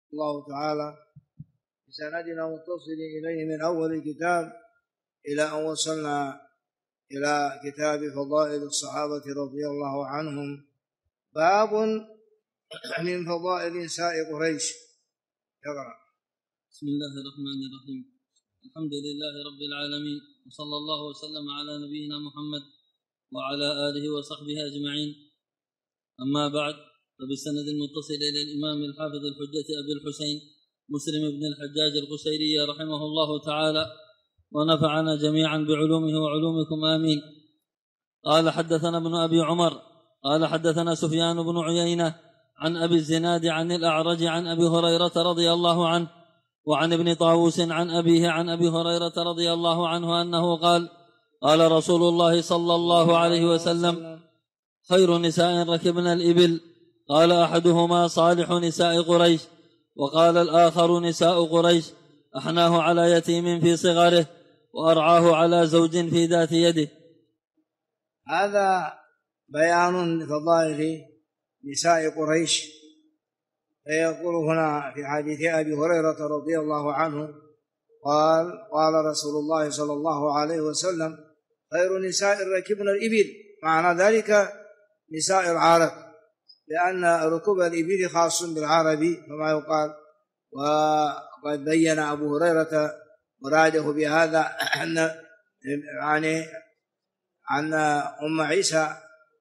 الله تعالى بسندنا متصل إليه من أول الكتاب إلى أن وصلنا إلى كتاب فضائل الصحابة رضي الله عنهم. باب من فضائل نساء قريش. يقرأ. بسم الله الرحمن الرحيم. الحمد لله رب العالمين، وصلى الله وسلم على نبينا محمد وعلى آله وصحبه أجمعين. أما بعد، فبالسند المتصل إلى الإمام الحافظ الحجة أبي الحسين مسلم بن الحجاج القشيري رحمه الله تعالى، ونفعنا جميعا بعلومه وعلومكم آمين. قال حدثنا ابن أبي عمر قال حدثنا سفيان بن عيينة عن أبي الزناد عن الأعرج عن أبي هريرة رضي الله عنه، وعن ابن طاووس عن أبيه عن أبي هريرة رضي الله عنه أنه قال: قال رسول الله صلى الله عليه وسلم: خير نساء ركبن الإبل. قال أحدهما: صالح نساء قريش. وقال الآخر: نساء قريش أحناه على يتيم في صغره، وأرعاه على زوج في ذات يده. هذا بيان فضائل نساء قريش. فيقول هنا في حديث أبي هريرة رضي الله عنه قال رسول الله صلى الله عليه وسلم: خير نساء ركبن الإبل. معنى ذلك نساء العرب، لأن ركوب الإبل خاص بالعرب كما يقال. وقد بين أبو هريرة مراده بهذا أن أم عيسى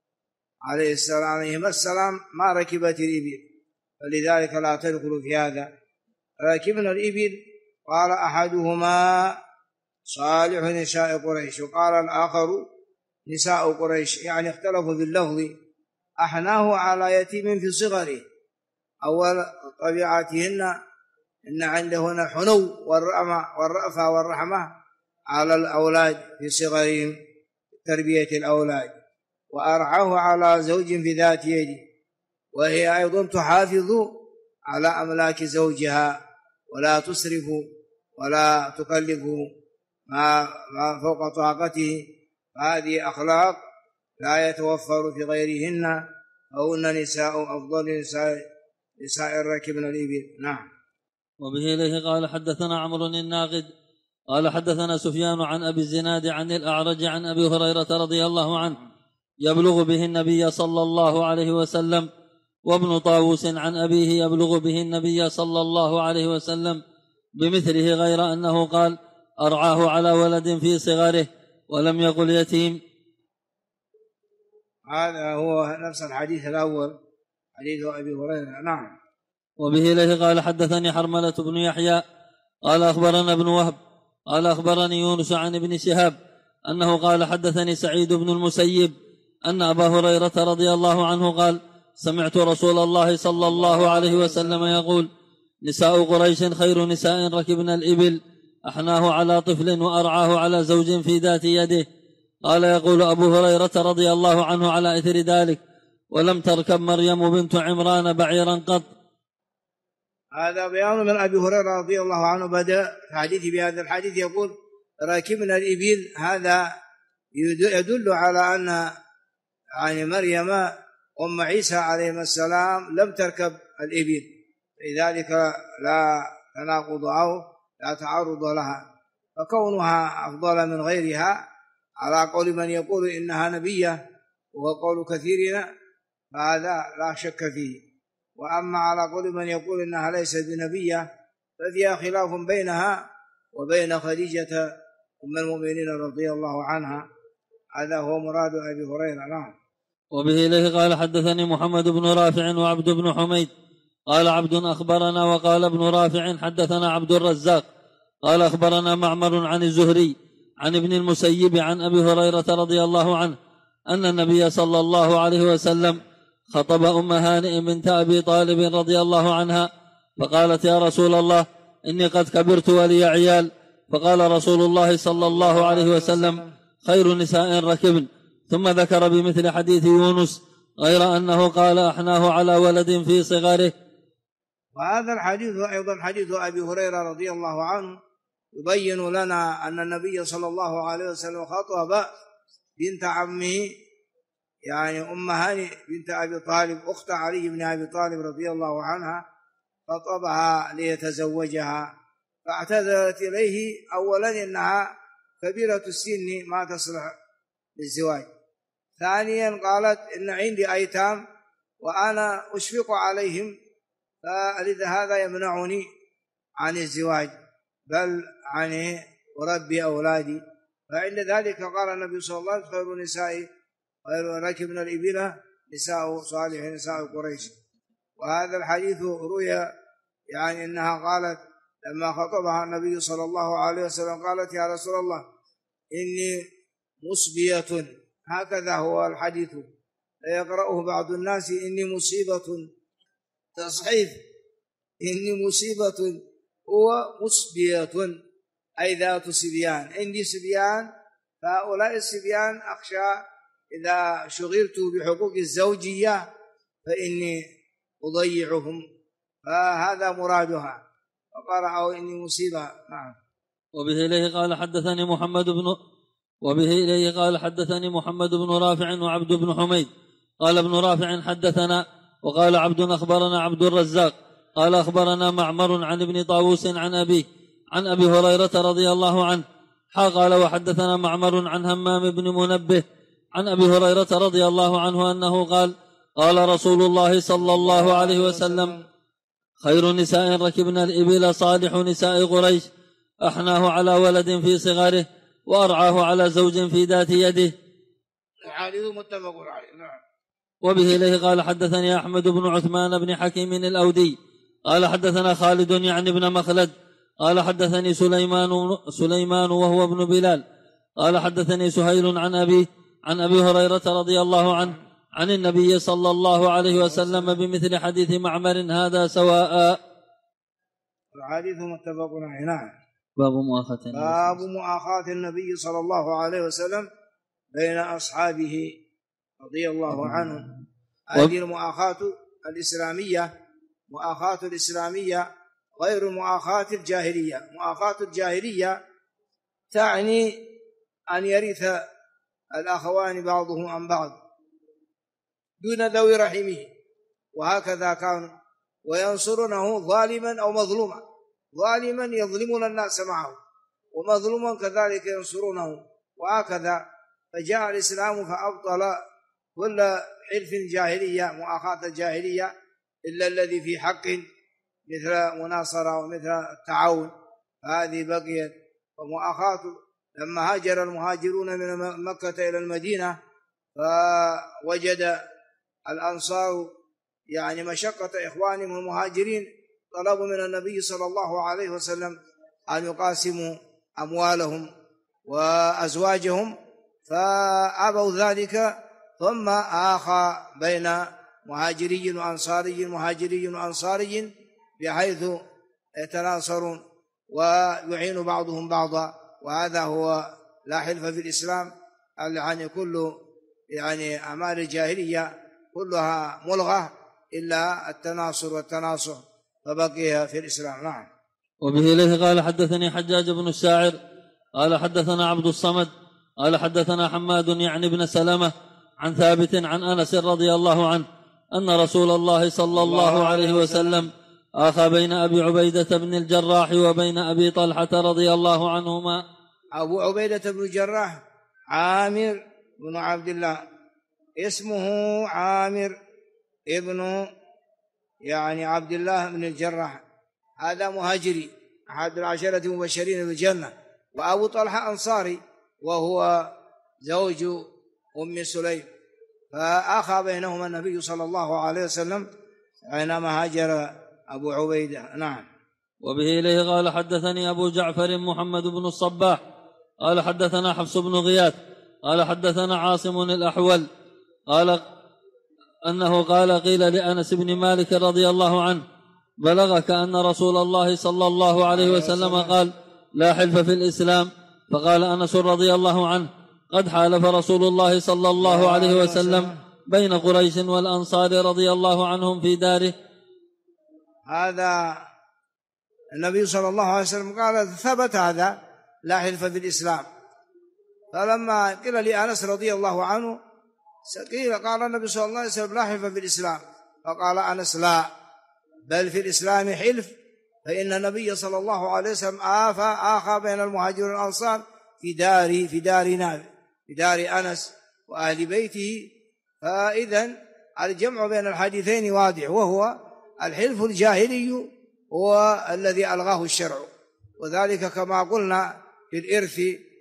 عليه السلام ما ركبت الإبل، فلذلك لا تدخل في هذا. ركبنا الإبل. قال أحدهما: صالح نساء قريش. وقال الآخر: نساء قريش، يعني اختلفوا في اللفظ. أحناه على يتيم في صغره. أول طبيعتهن إن عندهن حنو والرأفة والرحمة على الأولاد في صغرهم، تربية الأولاد. وأرعاه على زوج في ذات يده، وهي أيضا تحافظ على أملاك زوجها، ولا تسرف ولا تكلف ما فوق طاقته. هذه أخلاق لا يتوفر في غيرهن، فهن نساء أفضل نساء ركبن الإبل. نعم. وبه إليه قال حدثنا عمرو الناقد قال حدثنا سفيان عن أبي الزناد عن الأعرج عن أبي هريرة رضي الله عنه يبلغ به النبي صلى الله عليه وسلم، وابن طاووس عن أبيه يبلغ به النبي صلى الله عليه وسلم بمثله، غير أنه قال: أرعاه على ولد في صغره، ولم يقل يتيم. هذا هو نفس الحديث الأول، حديث أبي هريرة. نعم. وبه إليه قال حدثني حرملة بن يحيى قال أخبرنا ابن وهب قال أخبرني يونس عن ابن شهاب أنه قال حدثني سعيد بن المسيب أن أبا هريرة رضي الله عنه قال: سمعت رسول الله صلى الله عليه وسلم يقول: نساء قريش خير نساء ركبن الإبل، أحناه على طفل وأرعاه على زوج في ذات يده. قال يقول أبو هريرة رضي الله عنه على إثر ذلك: ولم تركب مريم بنت عمران بعيرا قط. هذا بيان من أبي هريرة رضي الله عنه. بدأ الحديث بهذا الحديث يقول: راكبنا الإبل. هذا يدل على أن مريم أم عيسى عليه السلام لم تركب الإبل، لذلك لا تناقض أو لا تعارض لها، فكونها أفضل من غيرها على قول من يقول إنها نبية، وهو قول كثيرنا، فهذا لا شك فيه. وأما على قول من يقول إنها ليست بنبية ففيها خلاف بينها وبين خديجة أم المؤمنين رضي الله عنها. هذا هو مراد أبي هريرة. نعم. وبه إليه قال حدثني محمد بن رافع وعبد بن حميد قال عبد أخبرنا، وقال ابن رافع حدثنا عبد الرزاق قال أخبرنا معمر عن الزهري عن ابن المسيب عن أبي هريرة رضي الله عنه أن النبي صلى الله عليه وسلم خطب أم هانئ بنت أبي طالب رضي الله عنها، فقالت: يا رسول الله، إني قد كبرت ولي عيال. فقال رسول الله صلى الله عليه وسلم: خير نساء ركبن. ثم ذكر بمثل حديث يونس، غير أنه قال: أحناه على ولد في صغره. وهذا الحديث أيضا حديث أبي هريرة رضي الله عنه يبين لنا أن النبي صلى الله عليه وسلم خطب بنت عمه، يعني أم هانئ بنت أبي طالب أخت علي بن أبي طالب رضي الله عنها، فطبها ليتزوجها، فاعتذرت إليه أولا إنها كبيرة السن ما تصلح للزواج، ثانيا قالت إن عندي أيتام وأنا أشفق عليهم، فلهذا يمنعني عن الزواج بل عن أربي أولادي. فعند ذلك قال النبي صلى الله عليه وسلم خير النساء خير ركبنا الإبل نساء صالح نساء قريش. وهذا الحديث روي يعني أنها قالت لما خطبها النبي صلى الله عليه وسلم قالت يا رسول الله إني مصبية، هكذا هو الحديث يقرأه بعض الناس إني مصيبة، تصحيف إني مصيبة هو مصبية أي ذات صبيان، عندي صبيان، فهؤلاء الصبيان أخشى إذا شغلت بحقوق الزوجية فإني أضيعهم، فهذا مرادها، فقرأوا إني مصيبة. نعم. وبه إليه قال حدثني محمد بن رافع وعبد بن حميد قال ابن رافع حدثنا، وقال عبد أخبرنا عبد الرزاق قال أخبرنا معمر عن ابن طاووس عن أبي هريرة رضي الله عنه قال وحدثنا معمر عن همام بن منبه عن أبي هريرة رضي الله عنه أنه قال رسول الله صلى الله عليه وسلم خير نساء ركبنا الإبل صالح نساء قريش أحناه على ولد في صغره وأرعاه على زوج في ذات يده. الحديث متفق عليه. نعم. وبه إليه قال حدثني أحمد بن عثمان بن حكيم الأودي قال حدثنا خالد يعني بن مخلد قال حدثني سليمان وهو ابن بلال قال حدثني سهيل عن أبي هريرة رضي الله عنه عن النبي صلى الله عليه وسلم بمثل حديث معمر هذا سواء. الحديث متفق عليه. نعم. باب مؤاخاة النبي صلى الله عليه وسلم بين أصحابه رضي الله عنهم. هذه المؤاخاة الإسلامية غير مؤاخاة الجاهلية. مؤاخاة الجاهلية تعني أن يرث الأخوان بعضهم عن بعض دون ذوي رحمه، وهكذا كانوا وينصرونه ظالما أو مظلوما، ظالما يظلمون الناس معه ومظلوما كذلك ينصرونه، وهكذا. فجاء الإسلام فأبطل كل حلف جاهلية مؤاخاة الجاهلية إلا الذي في حق مثل مناصرة ومثل التعاون، هذه بقيت. ومؤاخاة لما هاجر المهاجرون من مكة إلى المدينة فوجد الأنصار يعني مشقة إخوانهم المهاجرين، طلبوا من النبي صلى الله عليه وسلم أن يقاسموا أموالهم وأزواجهم فأبوا ذلك، ثم آخى بين مهاجري وأنصاري بحيث يتناصرون ويعين بعضهم بعضا. وهذا هو لا حلف في الإسلام، يعني كل أعمال الجاهلية كلها ملغى إلا التناصر والتناصح فبقي في الإسلام. نعم. وبه إليه قال حدثني حجاج بن الشاعر قال حدثنا عبد الصمد قال حدثنا حماد يعني بن سلمة عن ثابت عن أنس رضي الله عنه أن رسول الله صلى الله عليه وسلم آخى بين أبي عبيدة بن الجراح وبين أبي طلحة رضي الله عنهما. أبو عبيدة بن الجراح عامر بن عبد الله، اسمه عامر ابن عبد الله بن الجراح، هذا مهاجري أحد العشرة المبشرين بالجنة. وأبو طلحة أنصاري وهو زوج أم سليم، فأخى بينهما النبي صلى الله عليه وسلم حينما هاجر أبو عبيدة. نعم. وبه إليه قال حدثني أبو جعفر محمد بن الصباح قال حدثنا حفص بن غياث قال حدثنا عاصم الأحول قال أنه قال قيل لأنس بن مالك رضي الله عنه بلغك أن رسول الله صلى الله عليه وسلم قال لا حلف في الإسلام؟ فقال أنس رضي الله عنه قد حالف رسول الله صلى الله عليه وسلم بين قريش والأنصار رضي الله عنهم في داره. هذا النبي صلى الله عليه وسلم قال ثبت هذا لا حلف في الإسلام. فلما قيل لأنس رضي الله عنه قال النبي صلى الله عليه وسلم لا حلف في الإسلام، فقال أنس لا بل في الإسلام حلف، فإن النبي صلى الله عليه وسلم آخى بين المهاجرين والأنصار في دار أنس وأهل بيته. فإذن الجمع بين الحديثين واضح، وهو الحلف الجاهلي هو الذي ألغاه الشرع، وذلك كما قلنا في الإرث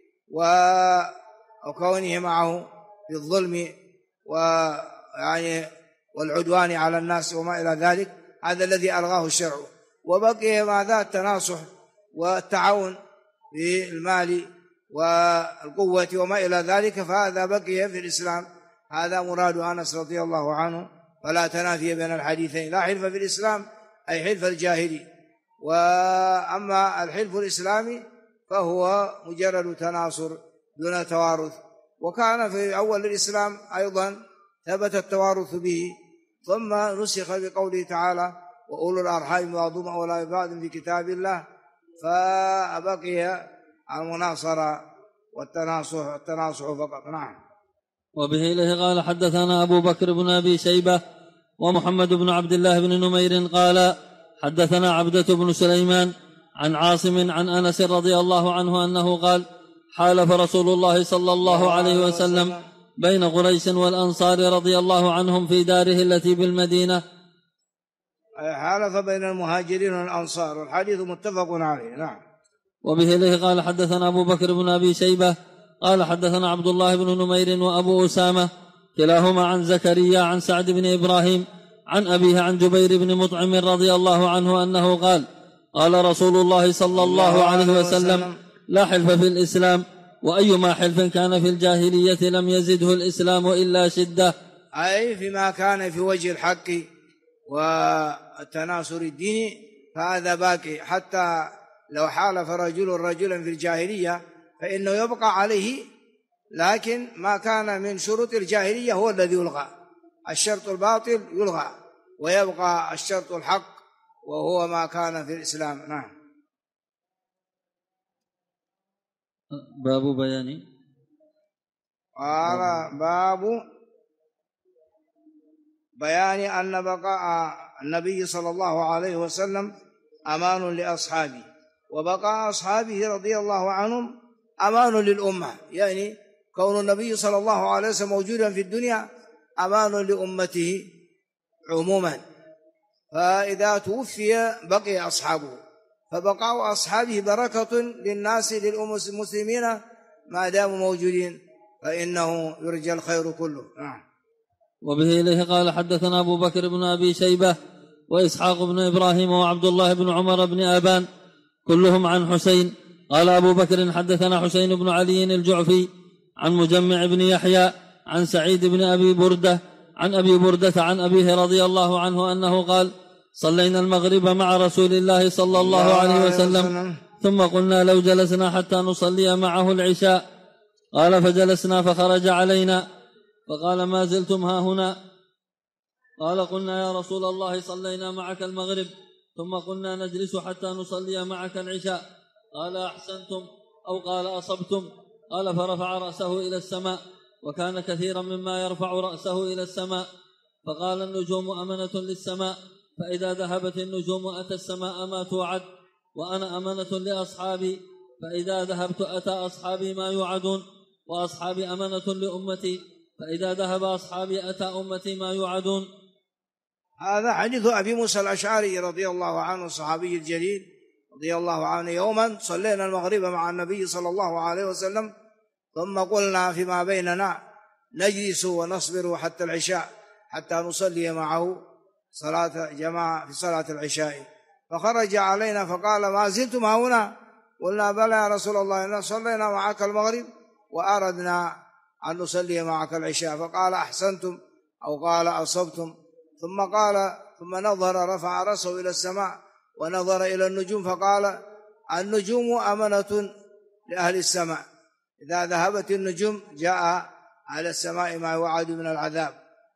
وكونه معه بالظلم والعدوان على الناس وما إلى ذلك، هذا الذي ألغاه الشرع. وبقي ماذا؟ التناصح والتعاون في المال والقوة وما إلى ذلك، فهذا بقي في الإسلام. هذا مراد أنس رضي الله عنه، فلا تنافي بين الحديثين، لا حلف في الإسلام أي حلف الجاهلي، وأما الحلف الإسلامي فهو مجرد تناصر دون توارث. وكان في أول الإسلام أيضا ثبت التوارث به، ثم نسخ بقوله تعالى وأولو الأرحام بعضهم أولى ببعض في كتاب الله، فبقي المناصرة والتناصح فقط. نعم. وبه إليه قال حدثنا أبو بكر بن أبي شيبة ومحمد بن عبد الله بن نمير قال حدثنا عبدة بن سليمان عن عاصم عن أنس رضي الله عنه أنه قال حالف رسول الله صلى الله عليه وسلم بين قريش والأنصار رضي الله عنهم في داره التي بالمدينة. حالف بين المهاجرين والأنصار، والحديث متفق عليه. نعم. وبه إليه قال حدثنا أبو بكر بن أبي شيبة قال حدثنا عبد الله بن نمير وأبو أسامة كلاهما عن زكريا عن سعد بن إبراهيم عن أبيه عن جبير بن مطعم رضي الله عنه أنه قال قال رسول الله صلى الله عليه وسلم لا حلف في الإسلام، وأيما حلف كان في الجاهلية لم يزده الإسلام إلا شدة، أي فيما كان في وجه الحق والتناصر الديني فهذا باقي. حتى لو حالف رجلا في الجاهلية فإنه يبقى عليه، لكن ما كان من شروط الجاهلية هو الذي يلغى، الشرط الباطل يلغى ويبقى الشرط الحق وهو ما كان في الإسلام. نعم. باب بيان قال باب بيان أن بقاء النبي صلى الله عليه وسلم أمان لأصحابه، وبقاء أصحابه رضي الله عنهم أمان للأمة، يعني كون النبي صلى الله عليه وسلم موجودا في الدنيا أمان لأمته عموما، فإذا توفي بقي أصحابه، فبقاء أصحابه بركة للناس للمسلمين ما داموا موجودين، فإنه يرجى الخير كله. نعم. وبه إليه قال حدثنا أبو بكر بن أبي شيبة وإسحاق بن إبراهيم وعبد الله بن عمر بن أبان كلهم عن حسين. قال أبو بكر حدثنا حسين بن علي الجعفي عن مجمع بن يحيى عن سعيد بن أبي بردة عن أبي بردة عن أبيه رضي الله عنه أنه قال صلينا المغرب مع رسول الله صلى الله عليه وسلم ثم قلنا لو جلسنا حتى نصلي معه العشاء، قال فجلسنا فخرج علينا فقال ما زلتم ها هنا؟ قال قلنا يا رسول الله صلينا معك المغرب ثم قلنا نجلس حتى نصلي معك العشاء، قال أحسنتم أو قال أصبتم، قال فرفع رأسه إلى السماء وكان كثيرا مما يرفع رأسه إلى السماء، فقال النجوم أمنة للسماء، فإذا ذهبت النجوم أتى السماء ما توعد، وأنا أمنة لأصحابي، فإذا ذهبت أتى أصحابي ما يوعدون، وأصحابي أمنة لأمتي، فإذا ذهب أصحابي أتى أمتي ما يوعدون. هذا حديث أبي موسى الأشعري رضي الله عنه الصحابي الجليل رضي الله عنه. يوما صلينا المغرب مع النبي صلى الله عليه وسلم ثم قلنا فيما بيننا نجلس ونصبر حتى العشاء حتى نصلي معه صلاة جماعة في صلاة العشاء، فخرج علينا فقال ما زلتم هنا؟ قلنا بلى يا رسول الله إن صلينا معك المغرب وأردنا أن نصلي معك العشاء، فقال أحسنتم أو قال أصبتم، ثم نظر رفع رأسه إلى السماء ونظر إلى النجوم فقال النجوم أمنة لأهل السماء، إذا ذهبت النجوم جاء على السماء ما يوعد من العذاب،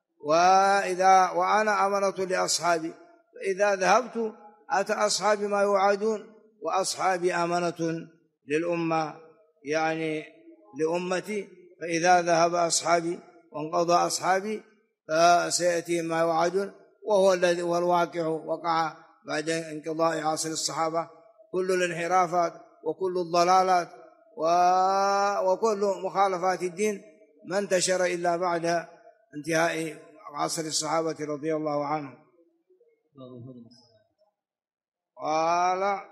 وأنا أمنة لأصحابي، فإذا ذهبت أتى أصحابي ما يوعدون، وأصحابي أمنة للأمة يعني لأمتي، فإذا ذهب أصحابي وانقضى أصحابي فسيأتي ما يوعدون، وهو الذي والواقع وقع بعد انقضاء عصر الصحابة. كل الانحرافات وكل الضلالات وكل مخالفات الدين ما انتشر إلا بعد انتهاء عصر الصحابة رضي الله عنهم. قال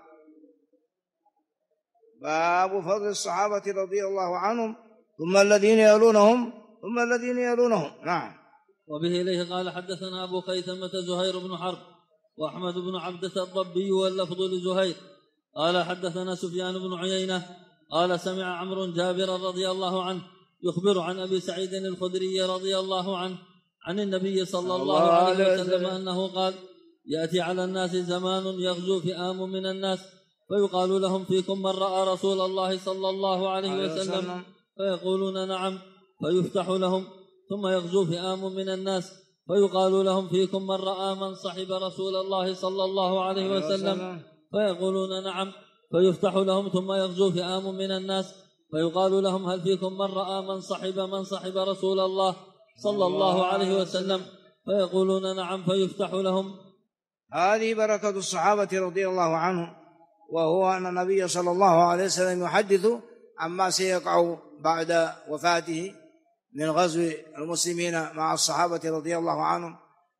باب فضل الصحابة رضي الله عنهم ثم الذين يلونهم ثم الذين يلونهم. نعم. وبه إليه قال حدثنا أبو خيثمة زهير بن حرب وأحمد بن عبدة الضبي واللفظ لزهير قال حدثنا سفيان بن عيينة قال سمع عمرو جابر رضي الله عنه يخبر عن أبي سعيد الخدري رضي الله عنه عن النبي صلى الله عليه وسلم أنه قال يأتي على الناس زمان يغزو فئام من الناس فيقال لهم فيكم من رأى رسول الله صلى الله عليه وسلم فيقولون نعم فيفتح لهم ثم يغزو فئام من الناس فيقال لهم فيكم من رأى من صحب رسول الله صلى الله عليه وسلم فيقولون نعم فيفتح لهم ثم يغزو فئام من الناس فيقال لهم هل فيكم من رأى من صحب رسول الله صلى الله عليه وسلم فيقولون نعم فيفتح لهم. هذه بركة الصحابة رضي الله عنهم، وهو أن النبي صلى الله عليه وسلم يحدث عما سيقع بعد وفاته من غزو المسلمين مع الصحابة رضي الله عنهم.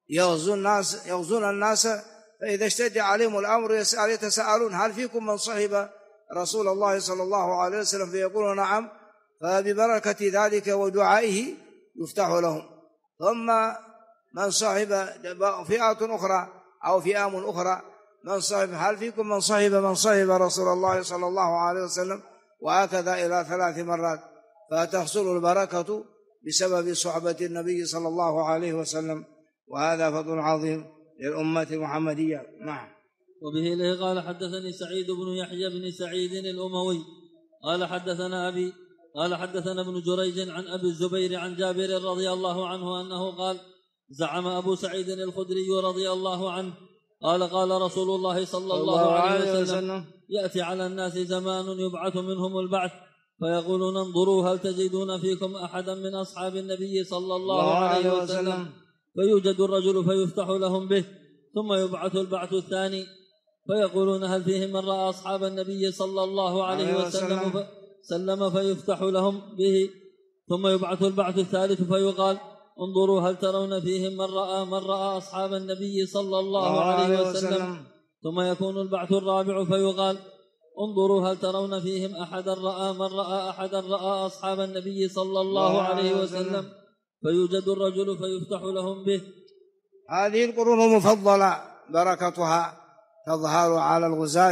يغزون الناس فإذا اشتد عليهم الأمر يتساءلون هل فيكم من صحب رسول الله صلى الله عليه وسلم فيقولون نعم، فببركة ذلك ودعائه يفتح لهم. ثم من صحب فئة أخرى أو فئام أخرى من صحب هل فيكم من صحب رسول الله صلى الله عليه وسلم، وهكذا إلى 3 مرات، فتحصل البركة بسبب صحبة النبي صلى الله عليه وسلم، وهذا فضل عظيم للأمة المحمدية. نعم. وبه إليه قال حدثني سعيد بن يحيى بن سعيد الأموي قال حدثنا أبي قال حدثنا ابن جريج عن أبي الزبير عن جابر رضي الله عنه أنه قال زعم أبو سعيد الخدري رضي الله عنه قال رسول الله صلى الله عليه وسلم يأتي على الناس زمان يبعث منهم البعث فيقولون انظروا هل تجدون فيكم أحدا من أصحاب النبي صلى الله عليه وسلم، فيوجد الرجل فيفتح لهم به، ثم يبعث البعث الثاني فيقولون هل فيهم من رأى أصحاب النبي صلى الله عليه وسلم فيفتح لهم به، ثم يبعث البعث الثالث فيقال انظروا هل ترون فيهم من رأى أصحاب النبي صلى الله عليه وسلم، ثم يكون البعث الرابع فيقال انظروا هل ترون فيهم من رأى أحدا رأى أصحاب النبي صلى الله عليه وسلم، فيوجد الرجل فيفتح لهم به. هذه القرون المفضلة بركتها تظهر على الغزاة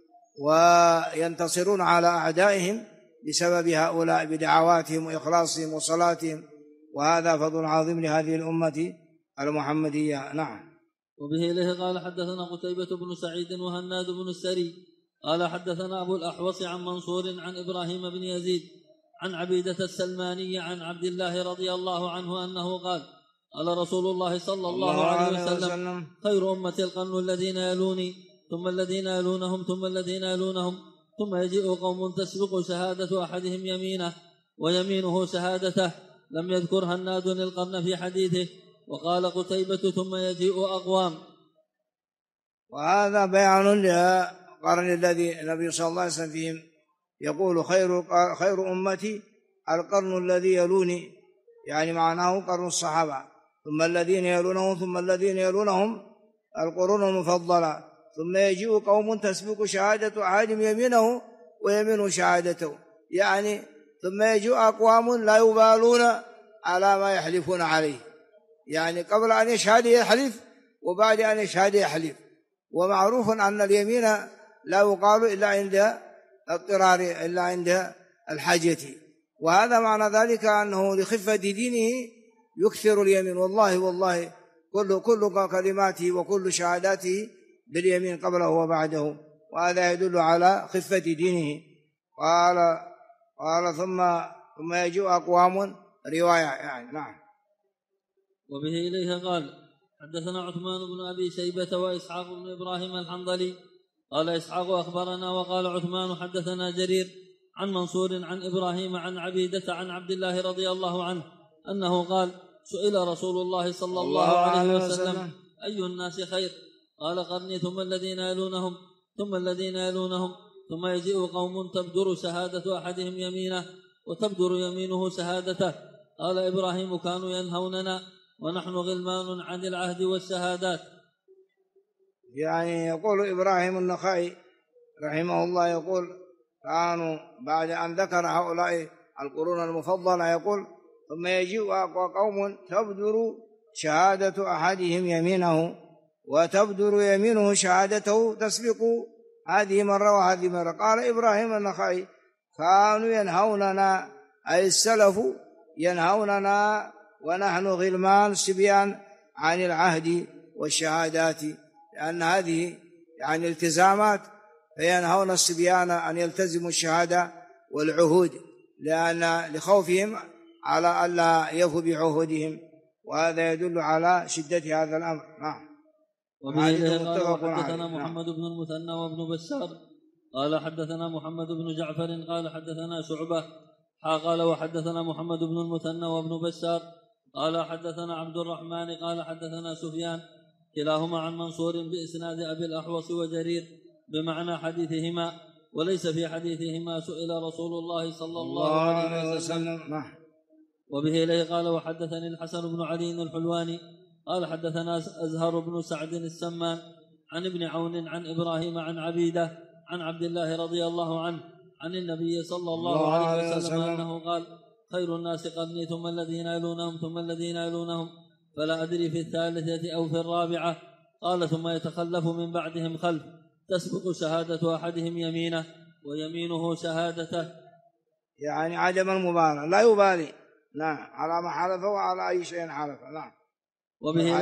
وينتصرون على أعدائهم بسبب هؤلاء بدعواتهم وإخلاصهم وصلاتهم، وهذا فضل عظيم لهذه الأمة المحمدية. نعم. وبه إليه قال حدثنا قتيبة بن سعيد وهناد بن السري قال حدثنا أبو الأحوص عن منصور عن إبراهيم بن يزيد عن عبيدة السلماني عن عبد الله رضي الله عنه أنه قال رسول الله صلى الله عليه وسلم خير أمة القرن الذين يلوني ثم الذين يلونهم ثم الذين يلونهم، ثم يجيء قوم تسبق شهادة أحدهم يمينه ويمينه شهادته، لم يذكر هناد القرن في حديثه. وقال قتيبة ثم يجيء أقوام. وهذا بيان للقرن الذي النبي صلى الله عليه وسلم فيهم يقول خير أمتي القرن الذي يلوني، يعني معناه قرن الصحابة، ثم الذين يلونهم ثم الذين يلونهم القرون المفضلة، ثم يجيء قوم تسبق شهادة أحدهم يمينه ويمينه شهادته، يعني ثم يجيء أقوام لا يبالون على ما يحلفون عليه، يعني قبل أن يشهد يحلف وبعد أن يشهد يحلف. ومعروف أن اليمين لا يقال إلا عند اضطرار، إلا عند الحاجة، وهذا معنى ذلك أنه لخفة دينه يكثر اليمين. والله كل كلماته وكل شهاداته باليمين قبله وبعده، وهذا يدل على خفة دينه. قال ثم يجيء أقوام رواية يعني. نعم. وبه إليه قال حدثنا عثمان بن أبي شيبة وإسحاق بن إبراهيم الحنظلي قال إسحاق أخبرنا وقال عثمان حدثنا جرير عن منصور عن إبراهيم عن عبيدة عن عبد الله رضي الله عنه أنه قال سئل رسول الله صلى الله عليه وسلم أي الناس خير؟ قال قرني ثم الذين يلونهم ثم الذين يلونهم، ثم يجيء قوم تبدر شهادة أحدهم يمينه وتبدر يمينه شهادته. قال إبراهيم كانوا ينهوننا ونحن غلمان عن العهد والشهادات. يعني يقول إبراهيم النخعي رحمه الله، يقول كانوا بعد أن ذكر هؤلاء القرون المفضلة يقول ثم يجيء قوم تبدر شهادة أحدهم يمينه وتبدر يمينه شهادته تسبق هذه مرة وهذه مرة. قال إبراهيم النخعي كانوا ينهوننا، أي السلف ينهوننا ونحن غلمان صبيان عن العهد والشهادات، لأن هذه يعني التزامات، فينهون الصبيان أن يلتزموا الشهادة والعهود لأن لخوفهم على ألا يفوا بعهودهم، وهذا يدل على شدة هذا الأمر. نعم. وبه قال حدثنا محمد بن المثنى وابن بشار قال حدثنا محمد بن جعفر قال حدثنا شعبة قال وحدثنا محمد بن المثنى وابن بشار قال حدثنا عبد الرحمن قال حدثنا سفيان كلاهما عن منصور بإسناد أبي الأحوص وجرير بمعنى حديثهما، وليس في حديثهما سئل رسول الله صلى الله عليه وسلم. وبه إليه قال وحدثني الحسن بن علي الحلواني قال حدثنا أزهر بن سعد السمان عن ابن عون عن إبراهيم عن عبيدة عن عبد الله رضي الله عنه عن النبي صلى الله عليه وسلم أنه قال خير الناس قرني ثم الذين يلونهم ثم الذين يلونهم، فلا أدري في الثالثة أو في الرابعة. قال ثم يتخلف من بعدهم خلف تسبق شهادة أحدهم يمينه ويمينه شهادته، يعني عدم المبالاة، لا يبالي نعم على ما حلف وعلى أي شيء حلف. نعم. وبه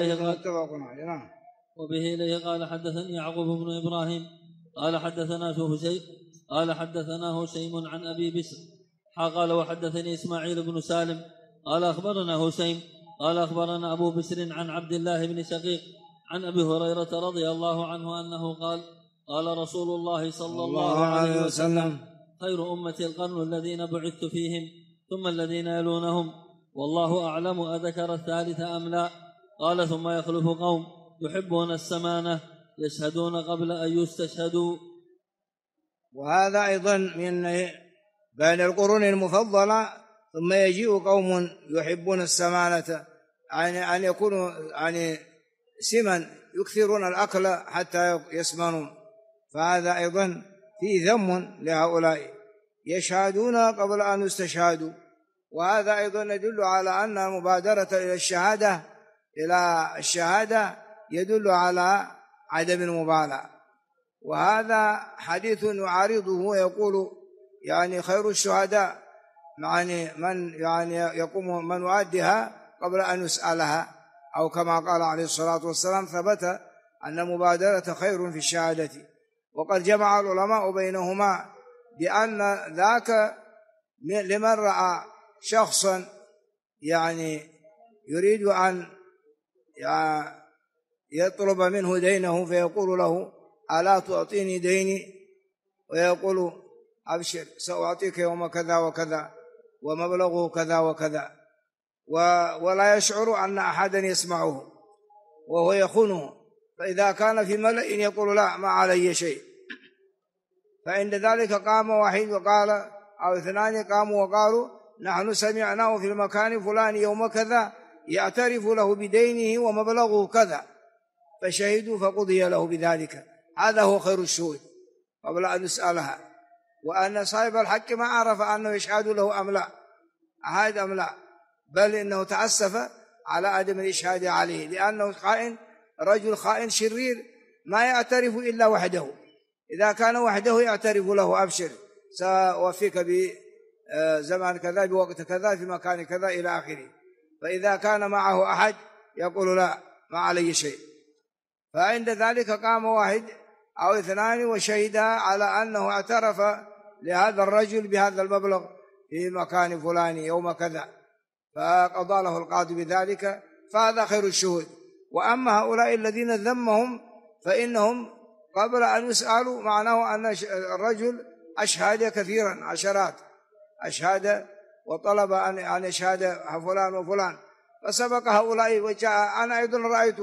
إليه قال حدثني يعقوب بن إبراهيم قال حدثنا هشيم قال حدثنا هشيم عن أبي بشر قال وحدثني إسماعيل بن سالم قال أخبرنا هشيم قال أخبرنا أبو بشر عن عبد الله بن شقيق عن أبي هريرة رضي الله عنه أنه قال قال رسول الله صلى الله عليه وسلم خير أمتي القرن الذين بعثت فيهم ثم الذين يلونهم، والله أعلم أذكر الثالث أم لا. قال ثم يخلف قوم يحبون السمانة يشهدون قبل أن يستشهدوا. وهذا أيضا من بين القرون المفضلة. ثم يجيء قوم يحبون السمانة، يعني أن يكونوا يعني سمن يكثرون الأكل حتى يسمنون، فهذا أيضا فيه ذم لهؤلاء يشهدون قبل أن يستشهدوا. وهذا أيضا يدل على أن المبادرة إلى الشهادة يدل على عدم المبالاة. وهذا حديث يعارضه يقول يعني خير الشهداء يعني من يقوم من يؤديها قبل أن يسألها، أو كما قال عليه الصلاة والسلام ثبت أن المبادرة خير في الشهادة. وقد جمع العلماء بينهما بأن ذاك لمن رأى شخصا يعني يريد أن يطلب منه دينه فيقول له ألا تعطيني ديني، ويقول أبشر سأعطيك يوم كذا وكذا ومبلغه كذا وكذا، ولا يشعر أن أحدا يسمعه وهو يخونه. فإذا كان في ملأ يقول لا ما علي شيء، فعند ذلك قام واحد وقال أو اثنان قاموا وقالوا نحن سمعناه في المكان فلان يوم كذا يعترف له بدينه ومبلغه كذا، فشهدوا فقضي له بذلك. هذا هو خير الشهود قبل أن يسألها، وأن صاحب الحق ما عرف أنه يشهد له أم لا أحد أم لا، بل إنه تأسف على عدم الإشهاد عليه، لأنه رجل خائن شرير ما يعترف إلا وحده. إذا كان وحده يعترف له أبشر سأوفيك بزمان كذا بوقت كذا في مكان كذا إلى آخره. فإذا كان معه أحد يقول لا ما علي شيء. فعند ذلك قام واحد أو اثنان وشهدا على أنه اعترف لهذا الرجل بهذا المبلغ في مكان فلان يوم كذا، فقضى له القاضي بذلك، فهذا خير الشهود. وأما هؤلاء الذين ذمهم فإنهم قبل أن يسألوا معناه أن الرجل أشهد كثيرا عشرات أشهد وطلب أن يشهد فلان وفلان، فسبق هؤلاء وجاء أنا أيضا رأيت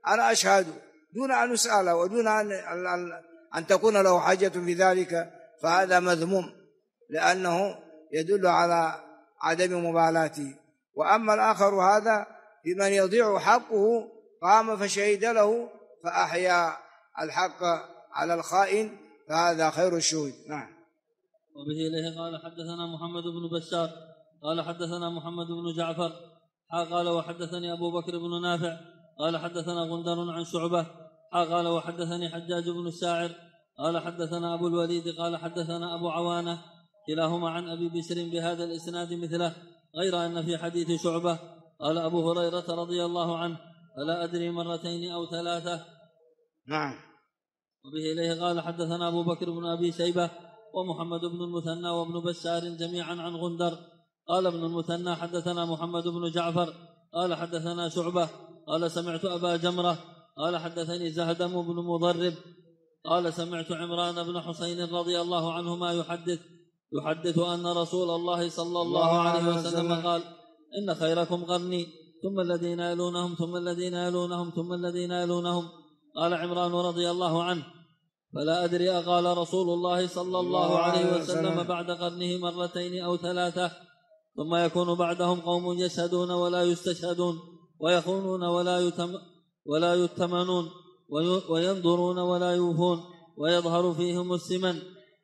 أنا أشهد دون أن يسأل ودون أن تكون له حاجة في ذلك، فهذا مذموم لأنه يدل على عدم مبالاته. وأما الآخر هذا بمن يضيع حقه قام فشهد له فأحيا الحق على الخائن، فهذا خير الشهود. نعم. وبه إليه قال حدثنا محمد بن بشار قال حدثنا محمد بن جعفر قال وحدثني أبو بكر بن نافع قال حدثنا غندر عن شعبة قال وحدثني حجاج بن الشاعر قال حدثنا أبو الوليد قال حدثنا أبو عوانة كلاهما عن أبي بشر بهذا الإسناد مثله، غير أن في حديث شعبة قال أبو هريرة رضي الله عنه فلا أدري مرتين أو ثلاثة. نعم. وبه إليه قال حدثنا أبو بكر بن أبي شيبة ومحمد بن المثنى وابن بشار جميعا عن غندر قال ابن المثنى حدثنا محمد بن جعفر قال حدثنا شعبة قال سمعت أبا جمرة قال حدثني زهدم بن مضرب قال سمعت عمران بن حسين رضي الله عنهما يحدث أن رسول الله صلى الله عليه وسلم قال إن خيركم قرني ثم الذين يلونهم ثم الذين يلونهم ثم الذين يلونهم. قال عمران رضي الله عنه فلا أدري أقال رسول الله صلى الله عليه وسلم بعد قرنه مرتين أو ثلاثة، ثم يكون بعدهم قوم يشهدون ولا يستشهدون ويخونون ولا يتمنون وينظرون ولا يوفون ويظهر فيهم السمن.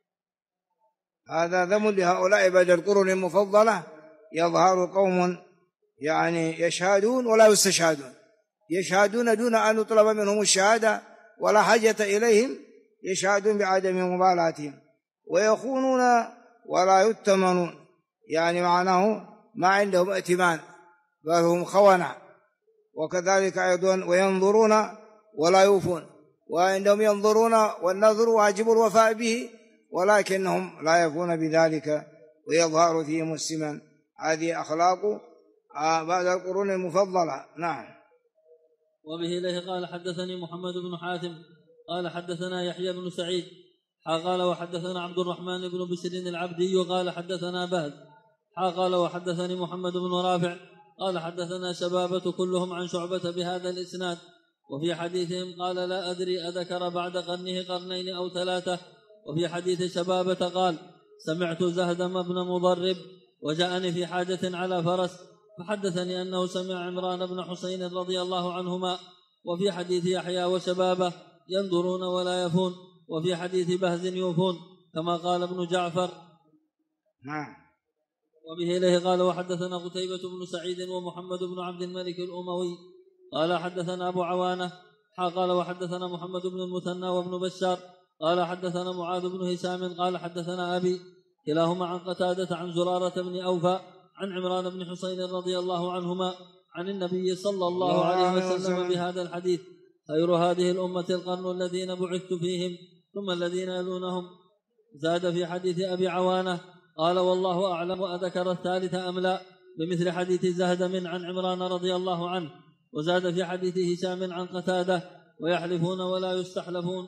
هذا ذم لهؤلاء بعد القرون المفضلة، يظهر قوم يعني يشهدون ولا يستشهدون، يشهدون دون أن يطلب منهم الشهادة ولا حاجة إليهم، يشهدون بعدم مبالاتهم، ويخونون ولا يتمنون، يعني معناه ما عندهم ائتمان بل هم خونة. وكذلك أيضا وينظرون ولا يوفون، وعندهم ينظرون والنظر واجب الوفاء به ولكنهم لا يكون بذلك ويظهر فيهم السمن. هذه أخلاق بعد القرون المفضلة. نعم. وبه إليه قال حدثني محمد بن حاتم قال حدثنا يحيى بن سعيد قال وحدثنا عبد الرحمن بن بشر العبدي قال حدثنا بهز قال وحدثني محمد بن رافع قال حدثنا شبابة كلهم عن شعبة بهذا الإسناد. وفي حديثهم قال لا أدري أذكر بعد قرنه قرنين أو ثلاثة. وفي حديث شبابة قال سمعت زهدم بن مضرب وجاءني في حاجة على فرس فحدثني أنه سمع عمران بن حسين رضي الله عنهما. وفي حديث يحيى وشبابة ينظرون ولا يفون، وفي حديث بهز يوفون كما قال ابن جعفر. نعم. وبه إليه قال وحدثنا قتيبة بن سعيد ومحمد بن عبد الملك الأموي قال حدثنا أبو عوانة قال وحدثنا محمد بن المثنى وابن بشار قال حدثنا معاذ بن هشام قال حدثنا أبي كلاهما عن قتادة عن زرارة بن أوفى عن عمران بن حسين رضي الله عنهما عن النبي صلى الله عليه وسلم بهذا الحديث خير هذه الأمة القرن الذين بعثت فيهم ثم الذين يلونهم. زاد في حديث أبي عوانة قال والله أعلم أذكر الثالث أم لا بمثل حديث زهدم عن عمران رضي الله عنه. وزاد في حديث هشام عن قتادة ويحلفون ولا يستحلفون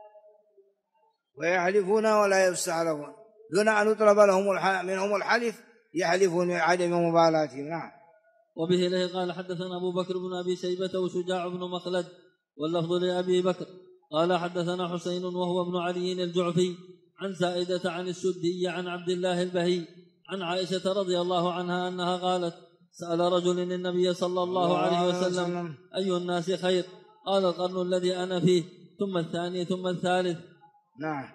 ولا يستحلفون دون أن يطلب منهم الحلف، يحلفون عدم مبالاتهم. نعم. وبه إليه قال حدثنا أبو بكر بن أبي شيبة وشجاع بن مخلد واللفظ لأبي بكر قال حدثنا حسين وهو ابن علي الجعفي عن سائدة عن السدي عن عبد الله البهي عن عائشة رضي الله عنها أنها قالت سأل رجل النبي صلى الله عليه وسلم أي الناس خير؟ قال القرن الذي أنا فيه ثم الثاني ثم الثالث. نعم.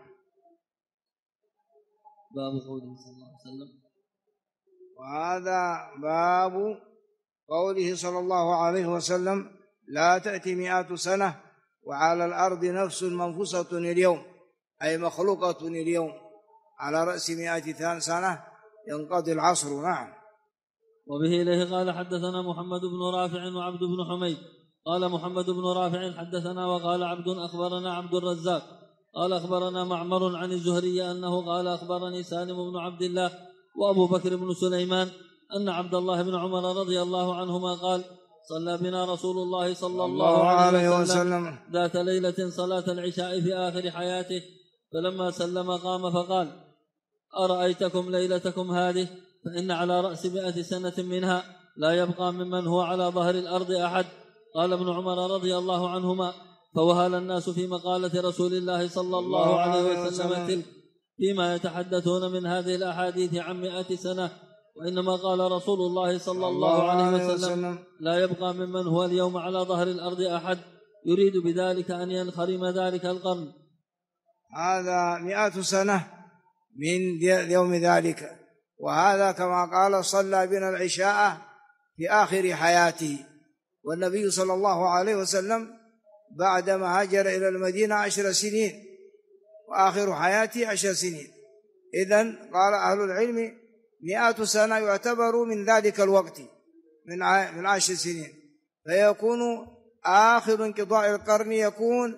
باب قوله صلى الله عليه وسلم. وهذا باب قوله صلى الله عليه وسلم لا تأتي 100 سنة وعلى الأرض نفس منفوسة اليوم، أي مخلوقة اليوم، على رأس 100 سنة ينقضي العصر. نعم. وبه إليه قال حدثنا محمد بن رافع وعبد بن حميد قال محمد بن رافع حدثنا وقال عبد أخبرنا عبد الرزاق قال أخبرنا معمر عن الزهري أنه قال أخبرني سالم بن عبد الله وأبو بكر بن سليمان أن عبد الله بن عمر رضي الله عنهما قال صلى بنا رسول الله صلى الله عليه وسلم ذات ليلة صلاة العشاء في آخر حياته، فلما سلم قام فقال أرأيتكم ليلتكم هذه فإن على رأس 100 سنة منها لا يبقى ممن هو على ظهر الأرض أحد، قال ابن عمر رضي الله عنهما: فوهل الناس في مقالة رسول الله صلى الله عليه وسلم تلك فيما يتحدثون من هذه الأحاديث عن 100 سنة، وإنما قال رسول الله صلى الله عليه وسلم: لا يبقى ممن هو اليوم على ظهر الأرض أحد يريد بذلك أن ينخرم ذلك القرن. هذا 100 سنة من يوم ذلك، وهذا كما قال صلى بنا العشاء في آخر حياته، والنبي صلى الله عليه وسلم بعدما هاجر إلى المدينة 10 سنين، وآخر حياته 10 سنين. إذن قال أهل العلم 100 سنة يعتبر من ذلك الوقت من 10 سنين، فيكون آخر انقضاء القرن يكون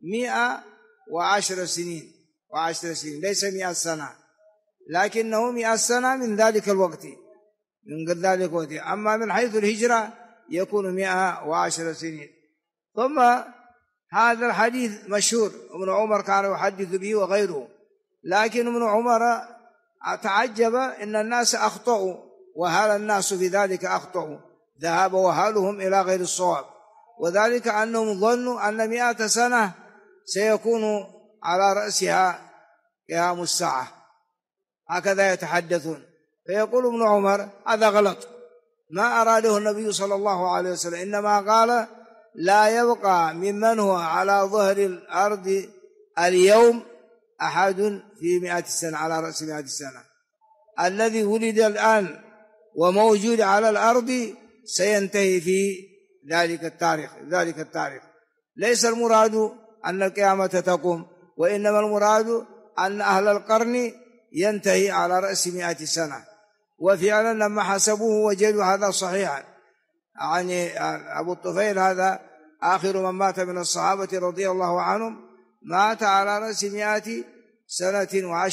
110 سنين و10 سنين، ليس 100 سنة، لكنه 100 سنة من ذلك الوقت، من ذلك الوقت. أما من حيث الهجرة يكون 110 سنين. ثم هذا الحديث مشهور، ابن عمر كان يحدث به وغيره، لكن ابن عمر تعجب إن الناس أخطأوا، وهل الناس في ذلك أخطأوا، ذهب وهلهم إلى غير الصواب، وذلك أنهم ظنوا أن 100 سنة سيكون على رأسها قيام الساعة، هكذا يتحدثون. فيقول ابن عمر هذا غلط، ما أراده النبي صلى الله عليه وسلم، إنما قال: لا يبقى ممن هو على ظهر الأرض اليوم أحد في 100 سنة، على رأس 100 سنة. الذي ولد الآن وموجود على الأرض سينتهي في ذلك التاريخ. ليس المراد أن القيامة تقوم، وإنما المراد أن أهل القرن ينتهي على رأس 100 سنة. وفعلا لما حسبوه وجدوا هذا صحيحا، يعني أبو الطفيل هذا آخر من مات من الصحابة رضي الله عنهم، مات على رأس 100 سنة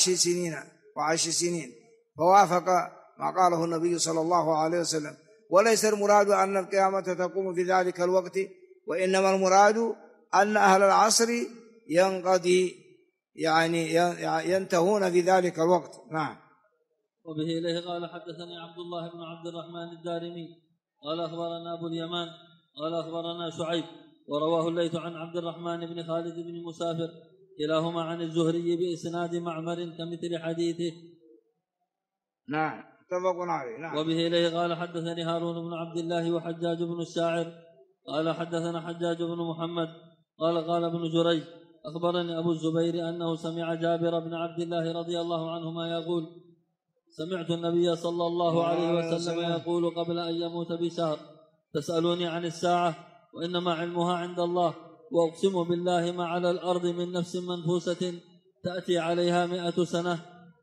و10 سنين، فوافق ما قاله النبي صلى الله عليه وسلم. وليس المراد أن القيامة تقوم في ذلك الوقت، وإنما المراد أن أهل العصر ينقضي، يعني ينتهون في ذلك الوقت. نعم. وبه إليه قال حدثني عبد الله بن عبد الرحمن الدارمي قال أخبرنا أبو اليمان قال أخبرنا شعيب، ورواه الليث عن عبد الرحمن بن خالد بن مسافر كلاهما عن الزهري بإسناد معمر كمثل حديثه. نعم، اتفق عليه. نعم. وبه إليه قال حدثني هارون بن عبد الله وحجاج بن الشاعر قال حدثنا حجاج بن محمد قال ابن جريج أخبرني أبو الزبير أنه سمع جابر بن عبد الله رضي الله عنهما يقول: سمعت النبي صلى الله عليه وسلم يقول قبل أن يموت بشهر: تسألوني عن الساعة وإنما علمها عند الله، وأقسم بالله ما على الأرض من نفس منفوسة تأتي عليها 100 سنة.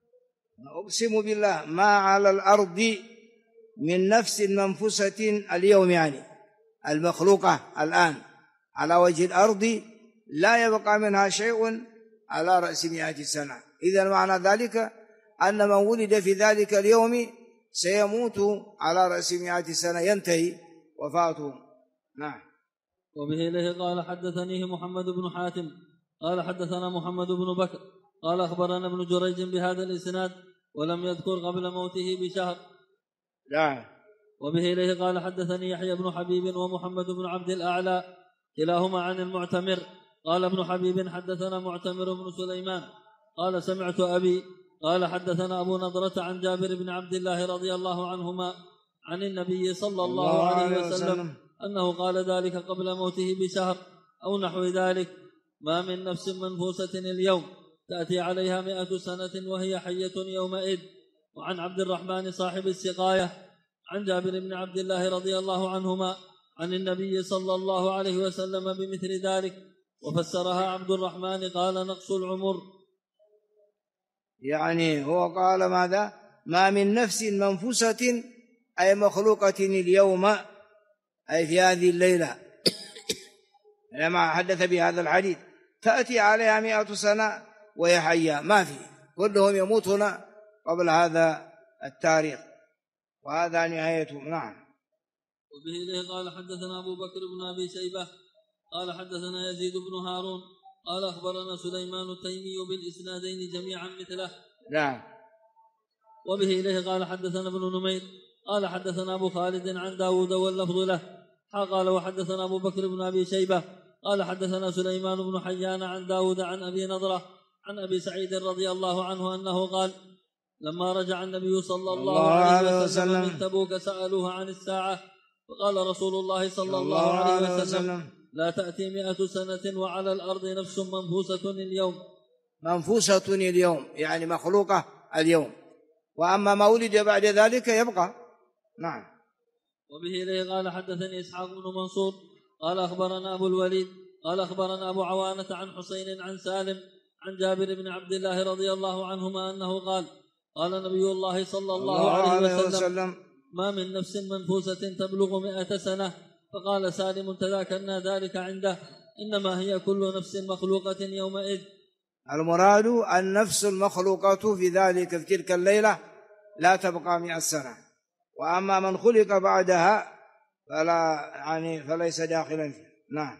أقسم بالله ما على الأرض من نفس منفوسة اليوم، يعني المخلوقة الآن على وجه الأرض لا يبقى منها شيء على رأس 100 سنة. إذن معنى ذلك أن من ولد في ذلك اليوم سيموت على رأس 100 سنة، ينتهي وفاته. نعم. وبه إليه قال حدثنيه محمد بن حاتم قال حدثنا محمد بن بكر قال أخبرنا ابن جريج بهذا الإسناد ولم يذكر قبل موته بشهر. نعم. وبه إليه قال حدثني يحيى بن حبيب ومحمد بن عبد الأعلى كلاهما عن المعتمر قال ابن حبيب حدثنا معتمر بن سليمان قال سمعت أبي قال حدثنا أبو نضرة عن جابر بن عبد الله رضي الله عنهما عن النبي صلى الله عليه وسلم أنه قال ذلك قبل موته بشهر أو نحو ذلك: ما من نفس منفوسة اليوم تأتي عليها 100 سنة وهي حية يومئذ. وعن عبد الرحمن صاحب السقاية عن جابر بن عبد الله رضي الله عنهما عن النبي صلى الله عليه وسلم بمثل ذلك، وفسرها عبد الرحمن قال: نقص العمر. يعني هو قال ماذا؟ ما من نفس منفوسة أي مخلوقة اليوم، أي في هذه الليلة، لما حدث بهذا الحديث تأتي عليها 100 سنة وهي حية، ما في، كلهم يموتون قبل هذا التاريخ، وهذا نهايته. نعم. وبه إليه قال حدثنا أبو بكر بن أبي شيبة قال حدثنا يزيد بن هارون قال أخبرنا سليمان التيمي بالإسنادين جميعا مثله. نعم. وبه إليه قال حدثنا ابن نمير قال حدثنا أبو خالد عن داود واللفظ له قال وحدثنا أبو بكر بن أبي شيبة قال حدثنا سليمان بن حيان عن داود عن أبي نضرة عن أبي سعيد رضي الله عنه أنه قال لما رجع النبي صلى الله عليه وسلم من تبوك سألوه عن الساعة فقال رسول الله صلى الله عليه وسلم لا تأتي 100 سنة وعلى الأرض نفس منفوسة اليوم. منفوسة اليوم يعني مخلوقة اليوم، وأما ما ولد بعد ذلك يبقى. نعم. وبه إليه قال حدثني إسحاق بن منصور قال أخبرنا أبو الوليد قال أخبرنا أبو عوانة عن حسين عن سالم عن جابر بن عبد الله رضي الله عنهما أنه قال قال نبي الله صلى الله عليه وسلم ما من نفس منفوسة تبلغ 100 سنة. فقال سالم تذاكرنا ذلك عنده إنما هي كل نفس مخلوقة يومئذ. المراد النفس المخلوقة في ذلك في تلك الليلة لا تبقى 100 سنة، وأما من خلق بعدها فليس داخلا فيه. نعم.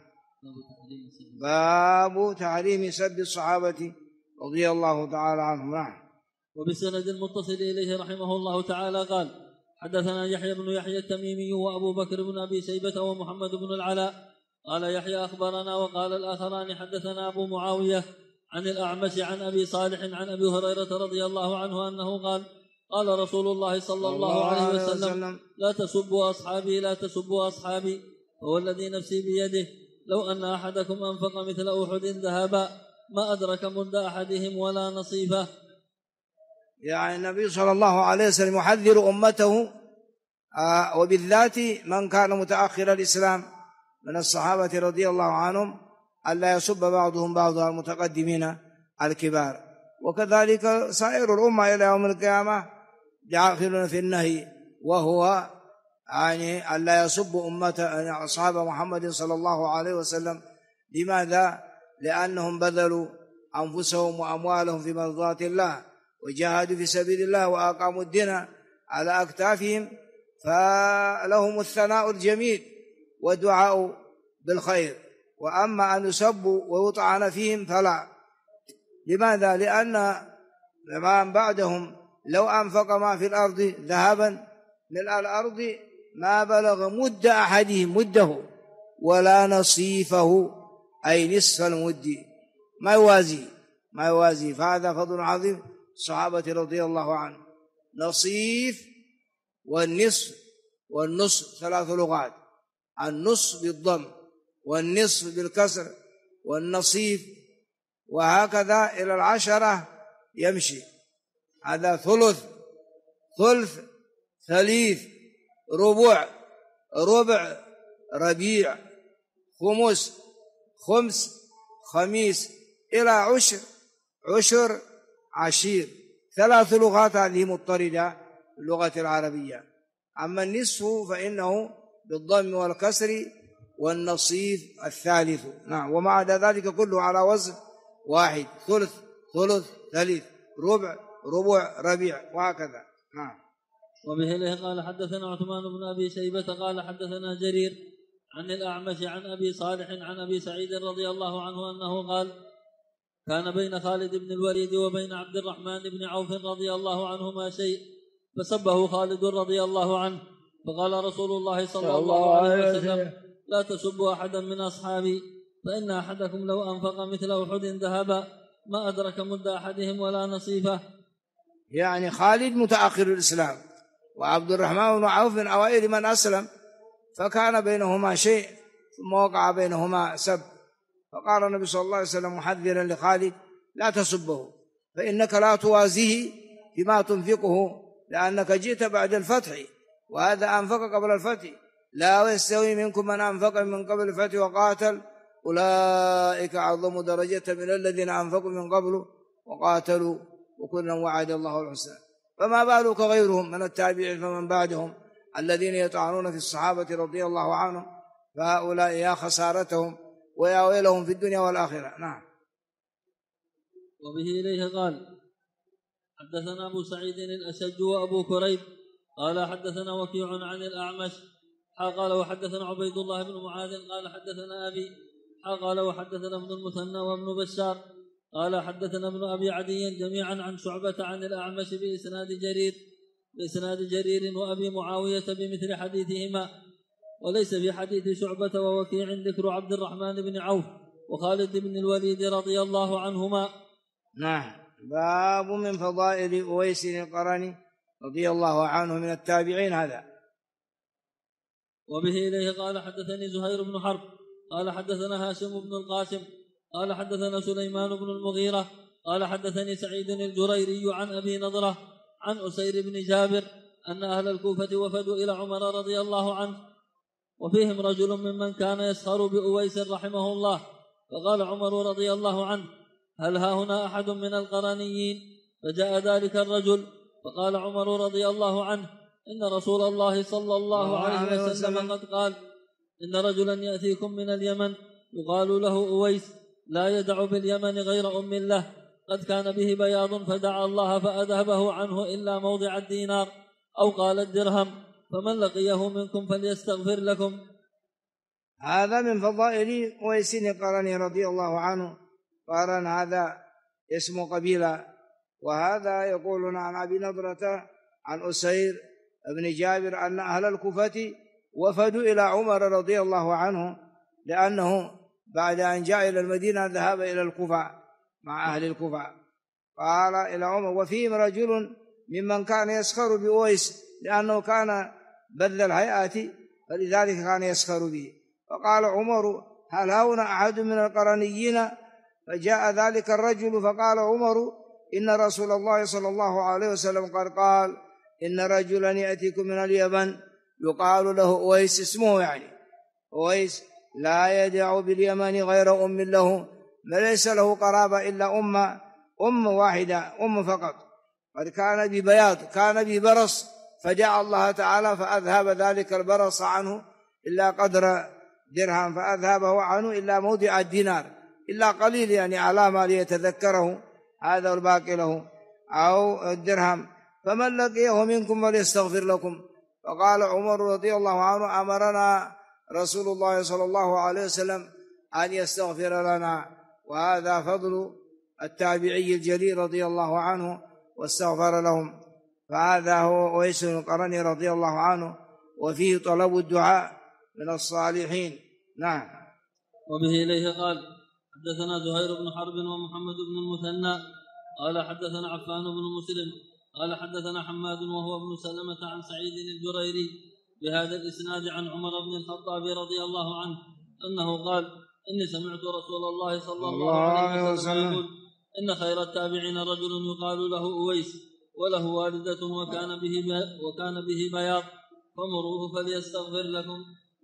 باب تحريم سب الصحابة رضي الله تعالى عنهم. نعم. وبسند المتصل إليه رحمه الله تعالى قال حدثنا يحيى بن يحيى التميمي وأبو بكر بن أبي شيبة ومحمد بن العلاء قال يحيى أخبرنا وقال الآخران حدثنا أبو معاوية عن الأعمش عن أبي صالح عن أبي هريرة رضي الله عنه أنه قال قال رسول الله صلى الله عليه وسلم لا تسبوا أصحابي لا تسبوا أصحابي هو الذي نفسي بيده لو أن أحدكم أنفق مثل أحد ذهبا ما أدرك مد أحدهم ولا نصيفه. يعني النبي صلى الله عليه وسلم يحذر أمته وبالذات من كان متأخر الإسلام من الصحابة رضي الله عنهم ألا يسب بعضهم بعضا المتقدمين الكبار، وكذلك سائر الأمة إلى يوم القيامة داخلون في النهي، وهو يعني ألا يسب أصحاب محمد صلى الله عليه وسلم. لماذا؟ لأنهم بذلوا أنفسهم وأموالهم في مرضاة الله وجاهدوا في سبيل الله وأقاموا الدين على أكتافهم، فلهم الثناء الجميل والدعاء بالخير. وأما أن يسبوا ويطعن فيهم فلا. لماذا؟ لأن من بعدهم لو أنفق ما في الأرض ذهبا من الأرض ما بلغ مد أحدهم مده ولا نصيفه أي نصف المد، ما يوازي. فهذا فضل عظيم الصحابة رضي الله عنهم. نصيف والنصف 3 لغات، النصف بالضم والنصف بالكسر والنصيف، وهكذا إلى 10 يمشي. هذا ثلث ثليث ربع ربيع خمس خميس إلى عشر عشير. 3 لغات هذه مضطردة باللغة العربية. أما النصف فإنه بالضم والكسر والنصيف 3. نعم. وما عدا ذلك كله على وزن واحد، ثلث ثليث ربع ربيع وهكذا. نعم. وبه إليه قال حدثنا عثمان بن أبي شيبة قال حدثنا جرير عن الأعمش عن أبي صالح عن أبي سعيد رضي الله عنه أنه قال كان بين خالد بن الوليد وبين عبد الرحمن بن عوف رضي الله عنهما شيء فسبه خالد رضي الله عنه فقال رسول الله صلى الله عليه وسلم لا تسبوا أحدا من أصحابي فإن أحدكم لو أنفق مثل أحد ذهبا ما أدرك مد أحدهم ولا نصيفه. يعني خالد متأخر الإسلام وعبد الرحمن بن عوف من أوائل من أسلم، فكان بينهما شيء ثم وقع بينهما سب، فقال النبي صلى الله عليه وسلم محذرا لخالد لا تسبه فإنك لا توازيه فيما تنفقه لأنك جئت بعد الفتح وهذا أنفق قبل الفتح. لا يستوي منكم من أنفق من قبل الفتح وقاتل أولئك أعظم درجة من الذين أنفقوا من قبل وقاتلوا وكلا وعد الله الحسنى. فما بالك غيرهم من التابعين فمن بعدهم الذين يطعنون في الصحابة رضي الله عنهم، فهؤلاء يا خسارتهم ويا ويلهم في الدنيا والآخرة. نعم. وبه إليه قال حدثنا أبو سعيد الأشج وأبو كريب قال حدثنا وكيع عن الأعمش قال وحدثنا عبيد الله بن معاذ قال حدثنا أبي قال وحدثنا ابن المثنى وابن بشار قال حدثنا ابن أبي عدي جميعا عن شعبة عن الأعمش بإسناد جرير وأبي معاوية بمثل حديثهما وليس في حديث شعبة ووكيع ذكر عبد الرحمن بن عوف وخالد بن الوليد رضي الله عنهما. نعم. باب من فضائل أويس القرني رضي الله عنه من التابعين هذا. وبه إليه قال حدثني زهير بن حرب قال حدثنا هاشم بن القاسم قال حدثنا سليمان بن المغيرة قال حدثني سعيد الجريري عن أبي نضرة عن أسير بن جابر أن أهل الكوفة وفدوا إلى عمر رضي الله عنه وفيهم رجل ممن كان يسخر بأويس رحمه الله، فقال عمر رضي الله عنه: هل ها هنا أحد من القرنيين؟ فجاء ذلك الرجل فقال عمر رضي الله عنه: إن رسول الله صلى الله عليه وسلم قد قال: إن رجلا يأتيكم من اليمن يقال له أويس لا يدع باليمن غير أم له، قد كان به بياض فدعا الله فأذهبه عنه إلا موضع الدينار أو قال الدرهم، فمن لقيه منكم فليستغفر لكم. هذا من فضائل أويس القرني رضي الله عنه. قارن هذا اسم قبيلة، وهذا يقولون عن أبي نضرة عن أسير بن جابر أن أهل الكوفة وفدوا إلى عمر رضي الله عنه، لأنه بعد أن جاء إلى المدينة ذهب إلى الكوفة مع أهل الكوفة. قال إلى عمر وفيهم رجل ممن كان يسخر بأويس لأنه كان بذل الهيئات فلذلك كان يسخر به. فقال عمر: هل هنا أحد من القرنيين؟ فجاء ذلك الرجل فقال عمر: إن رسول الله صلى الله عليه وسلم قد قال: إن رجلا يأتيكم من اليمن يقال له أويس، اسمه يعني أويس، لا يدع باليمن غير أم له، ليس له قرابة إلا أم واحدة، أم فقط، قد كان ببياض، كان ببرص، فدعا الله تعالى فأذهب ذلك البرص عنه إلا قدر درهم، فأذهبه عنه إلا موضع الدينار، إلا قليل يعني علامة ليتذكره هذا الباقي له أو الدرهم، فمن لقيه منكم فليستغفر لكم. فقال عمر رضي الله عنه: أمرنا رسول الله صلى الله عليه وسلم أن يستغفر لنا. وهذا فضل التابعي الجليل رضي الله عنه واستغفر لهم. فهذا هو أويس القرني رضي الله عنه، وفيه طلب الدعاء من الصالحين. نعم. وبه إليه قال حدثنا زهير بن حرب ومحمد بن المثنى قال حدثنا عفان بن مسلم قال حدثنا حماد وهو ابن سلمة عن سعيد الجريري بهذا الإسناد عن عمر بن الخطاب رضي الله عنه أنه قال: إني سمعت رسول الله صلى الله عليه وسلم يقول: إن خير التابعين رجل يقال له أويس وله والدة وكان به بياض، فمروه فليستغفر لكم.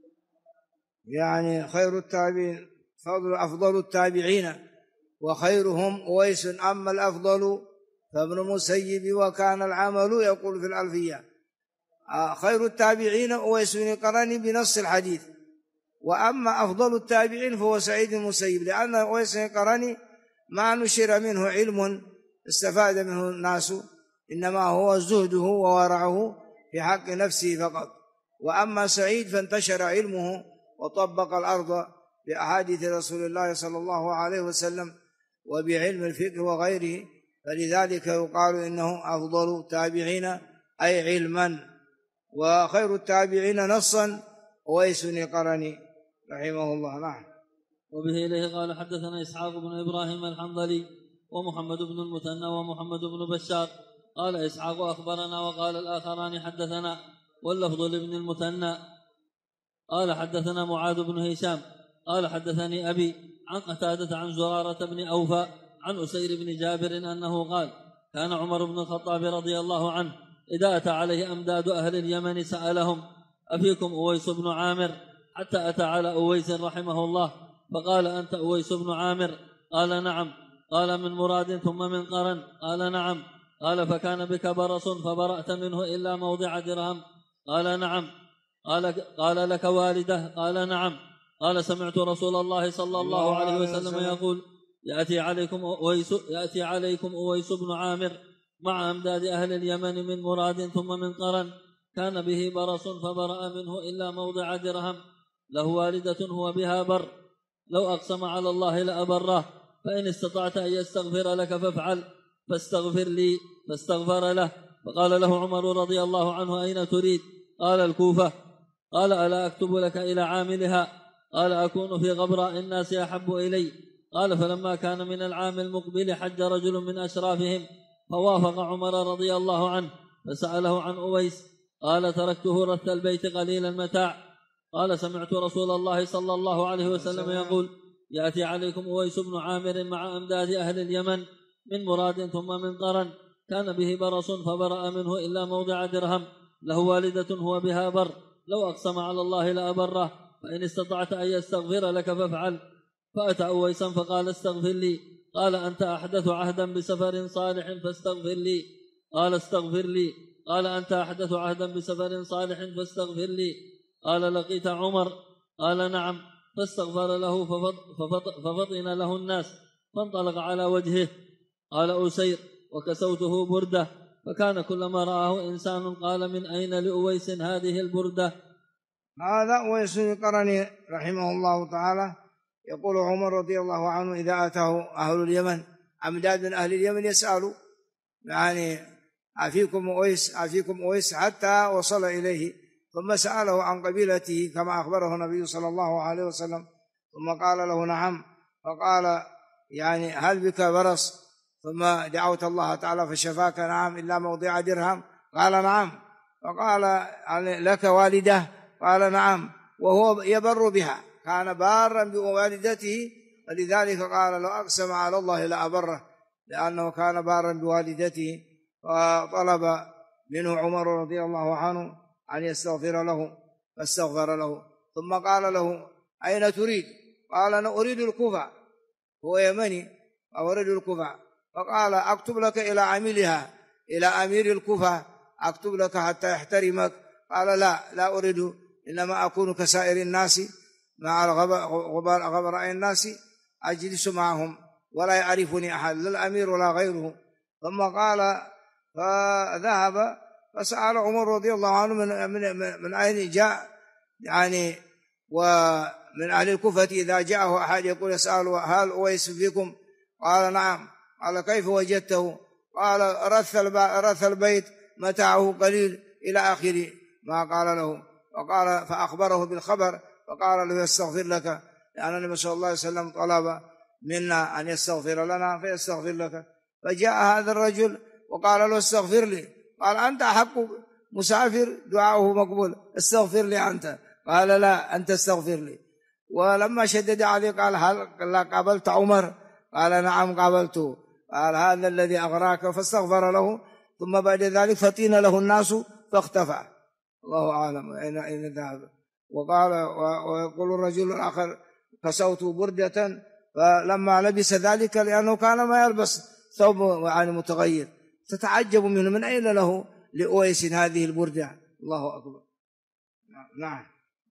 يعني خير التابعين أفضل التابعين وخيرهم أويس، أما الأفضل فابن مسيب وكان العمل يقول في الألفية: خير التابعين أويس القرني بنص الحديث، وأما أفضل التابعين فهو سعيد المسيب، لأن أويس القرني ما نشر منه علم استفاد منه الناس، إنما هو زهده وورعه في حق نفسه فقط. وأما سعيد فانتشر علمه وطبق الأرض بأحاديث رسول الله صلى الله عليه وسلم وبعلم الفقه وغيره، فلذلك يقال إنه أفضل التابعين أي علما. وخير التابعين نصا أويس القرني رحمه الله. نعم. وبه إليه قال حدثنا إسحاق بن إبراهيم الحنظلي ومحمد بن المثنى ومحمد بن بشار قال إسحاق أخبرنا وقال الآخران حدثنا، واللفظ لابن المثنى قال حدثنا معاذ بن هشام قال حدثني أبي عن قتادة عن زرارة بن أوفى عن أسير بن جابر أنه قال: كان عمر بن الخطاب رضي الله عنه إذا أتى عليه أمداد أهل اليمن سألهم: أفيكم أويس بن عامر؟ حتى أتى على أويس رحمه الله فقال: أنت أويس بن عامر؟ قال: نعم. قال: من مراد ثم من قرن؟ قال: نعم. قال: فكان بك برص فبرأت منه إلا موضع درهم؟ قال: نعم. قال: لك والدة؟ قال: نعم. قال: سمعت رسول الله صلى الله عليه وسلم يقول: يأتي عليكم أويس بن عامر مع أمداد أهل اليمن من مراد ثم من قرن، كان به برص فبرأ منه إلا موضع درهم، له والدة هو بها بر، لو أقسم على الله لأبره، فإن استطعت أن يستغفر لك فافعل، فاستغفر لي، فاستغفر له. فقال له عمر رضي الله عنه: أين تريد؟ قال: الكوفة. قال ألا أكتب لك إلى عاملها؟ قال أكون في غبراء الناس أحب إلي. قال فلما كان من العام المقبل حج رجل من أشرافهم فوافق عمر رضي الله عنه فسأله عن أويس قال تركته رث البيت قليل المتاع. قال سمعت رسول الله صلى الله عليه وسلم يقول يأتي عليكم أويس بن عامر مع أمداد أهل اليمن من مراد ثم من قرن كان به برص فبرأ منه إلا موضع درهم له والدة هو بها بر لو أقسم على الله لأبره فإن استطعت أن يستغفر لك فافعل. فأتى أويسا فقال استغفر لي. قال أنت أحدث عهدا بسفر صالح فاستغفر لي. قال استغفر لي. قال أنت أحدث عهدا بسفر صالح فاستغفر لي. قال لقيت عمر؟ قال نعم. فاستغفر له ففطن له الناس فانطلق على وجهه. قال أسير وكسوته بردة فكان كلما رآه إنسان قال من أين لأويس هذه البردة. هذا أويس القرني رحمه الله تعالى يقول عمر رضي الله عنه إذا أتاه أهل اليمن أمداد من أهل اليمن يسألوا يعني أفيكم أويس حتى وصل إليه ثم سأله عن قبيلته كما أخبره النبي صلى الله عليه وسلم ثم قال له نعم. فقال يعني هل بك برص؟ ثم دعوت الله تعالى فشفاك؟ نعم. إلا موضع درهم؟ قال نعم. فقال يعني لك والدة؟ قال نعم. وهو يبر بها كان بارا بوالدته ولذلك قال لو أقسم على الله لأبره لأنه كان بارا بوالدته. فطلب منه عمر رضي الله عنه أن يستغفر له فاستغفر له ثم قال له أين تريد؟ قال أنا أريد الكوفة. هو يمني أريد الكوفة. فقال أكتب لك إلى عاملها إلى أمير الكوفة أكتب لك حتى يحترمك؟ قال لا أريد إنما أكون كسائر الناس مع غبراء الناس أجلس معهم ولا يعرفني أحد لا الأمير ولا غيره. ثم قال فذهب فسأل عمر رضي الله عنه من أين جاء يعني ومن أهل الكوفة إذا جاءه أحد يقول يسأله هل أويس فيكم؟ قال نعم. قال كيف وجدته؟ قال رث البيت متاعه قليل إلى آخر ما قال له. وقال فأخبره بالخبر فقال له يستغفر لك لأن النبي صلى الله عليه وسلم طلب منا أن يستغفر لنا فيستغفر لك. فجاء هذا الرجل وقال له استغفر لي. قال أنت حق مسافر دعاؤه مقبول استغفر لي أنت. قال لا أنت استغفر لي. ولما شدد عليه قال هل قابلت عمر؟ قال نعم قابلته. قال هذا الذي أغراك فاستغفر له ثم بعد ذلك فطين له الناس فاختفى. الله أعلم أين ذهب. وقال ويقول الرجل الآخر كسوت بردة فلما لبس ذلك لأنه كان ما يلبس ثوب يعني متغير تتعجب منه من أين له لأويس هذه البردة. الله أكبر. نعم.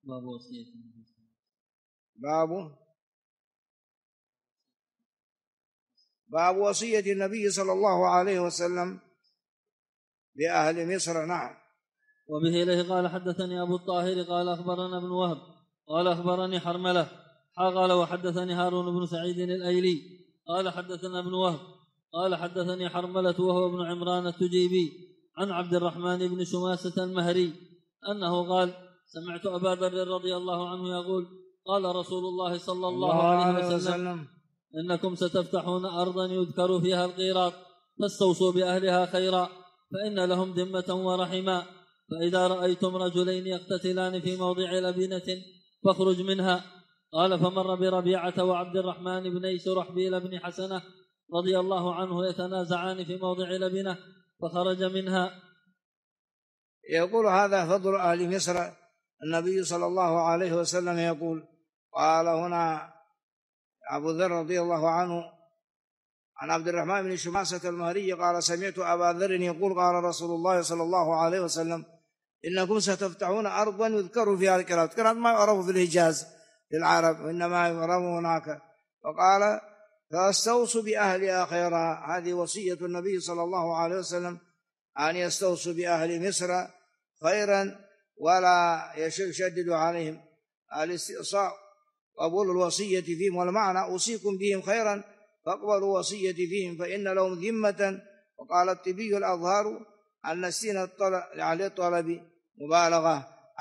باب وصية النبي صلى الله عليه وسلم بأهل مصر. نعم. وبه إليه قال حدثني أبو الطاهر قال أخبرنا ابن وهب قال أخبرني حرملة قال وحدثني هارون بن سعيد الأيلي قال حدثنا ابن وهب قال حدثني حرملة وهو ابن عمران التجيبي عن عبد الرحمن بن شماسة المهري أنه قال سمعت أبا ذر رضي الله عنه يقول قال رسول الله صلى الله عليه وسلم إنكم ستفتحون أرضا يذكر فيها القيراط فاستوصوا بأهلها خيرا فإن لهم ذمة ورحما فإذا رأيتم رجلين يقتتلان في موضع لبنة فاخرج منها. قال فمر بربيعة وعبد الرحمن بن سرحبيل بن حسنة رضي الله عنه يتنازعان في موضع لبنة فخرج منها. يقول هذا فضل أهل مصر. النبي صلى الله عليه وسلم يقول قال هنا أبو ذر رضي الله عنه عن عبد الرحمن بن شماسة المهري قال سمعت أبا ذر يقول قال رسول الله صلى الله عليه وسلم إنكم ستفتحون أرضا يذكر فيها القيراط. القيراط ما يعرف في الحجاز للعرب وإنما يعرف هناك. وقال فاستوصوا بأهلها خيرا. هذه وصية النبي صلى الله عليه وسلم أن يستوصوا بأهل مصر خيرا ولا يشددوا عليهم. الاستئصاء قبول الوصية فيهم والمعنى أوصيكم بهم خيرا فاقبلوا وصية فيهم فإن لهم ذمة. وقال الطبي الأظهار أن السين على الطلب مبالغة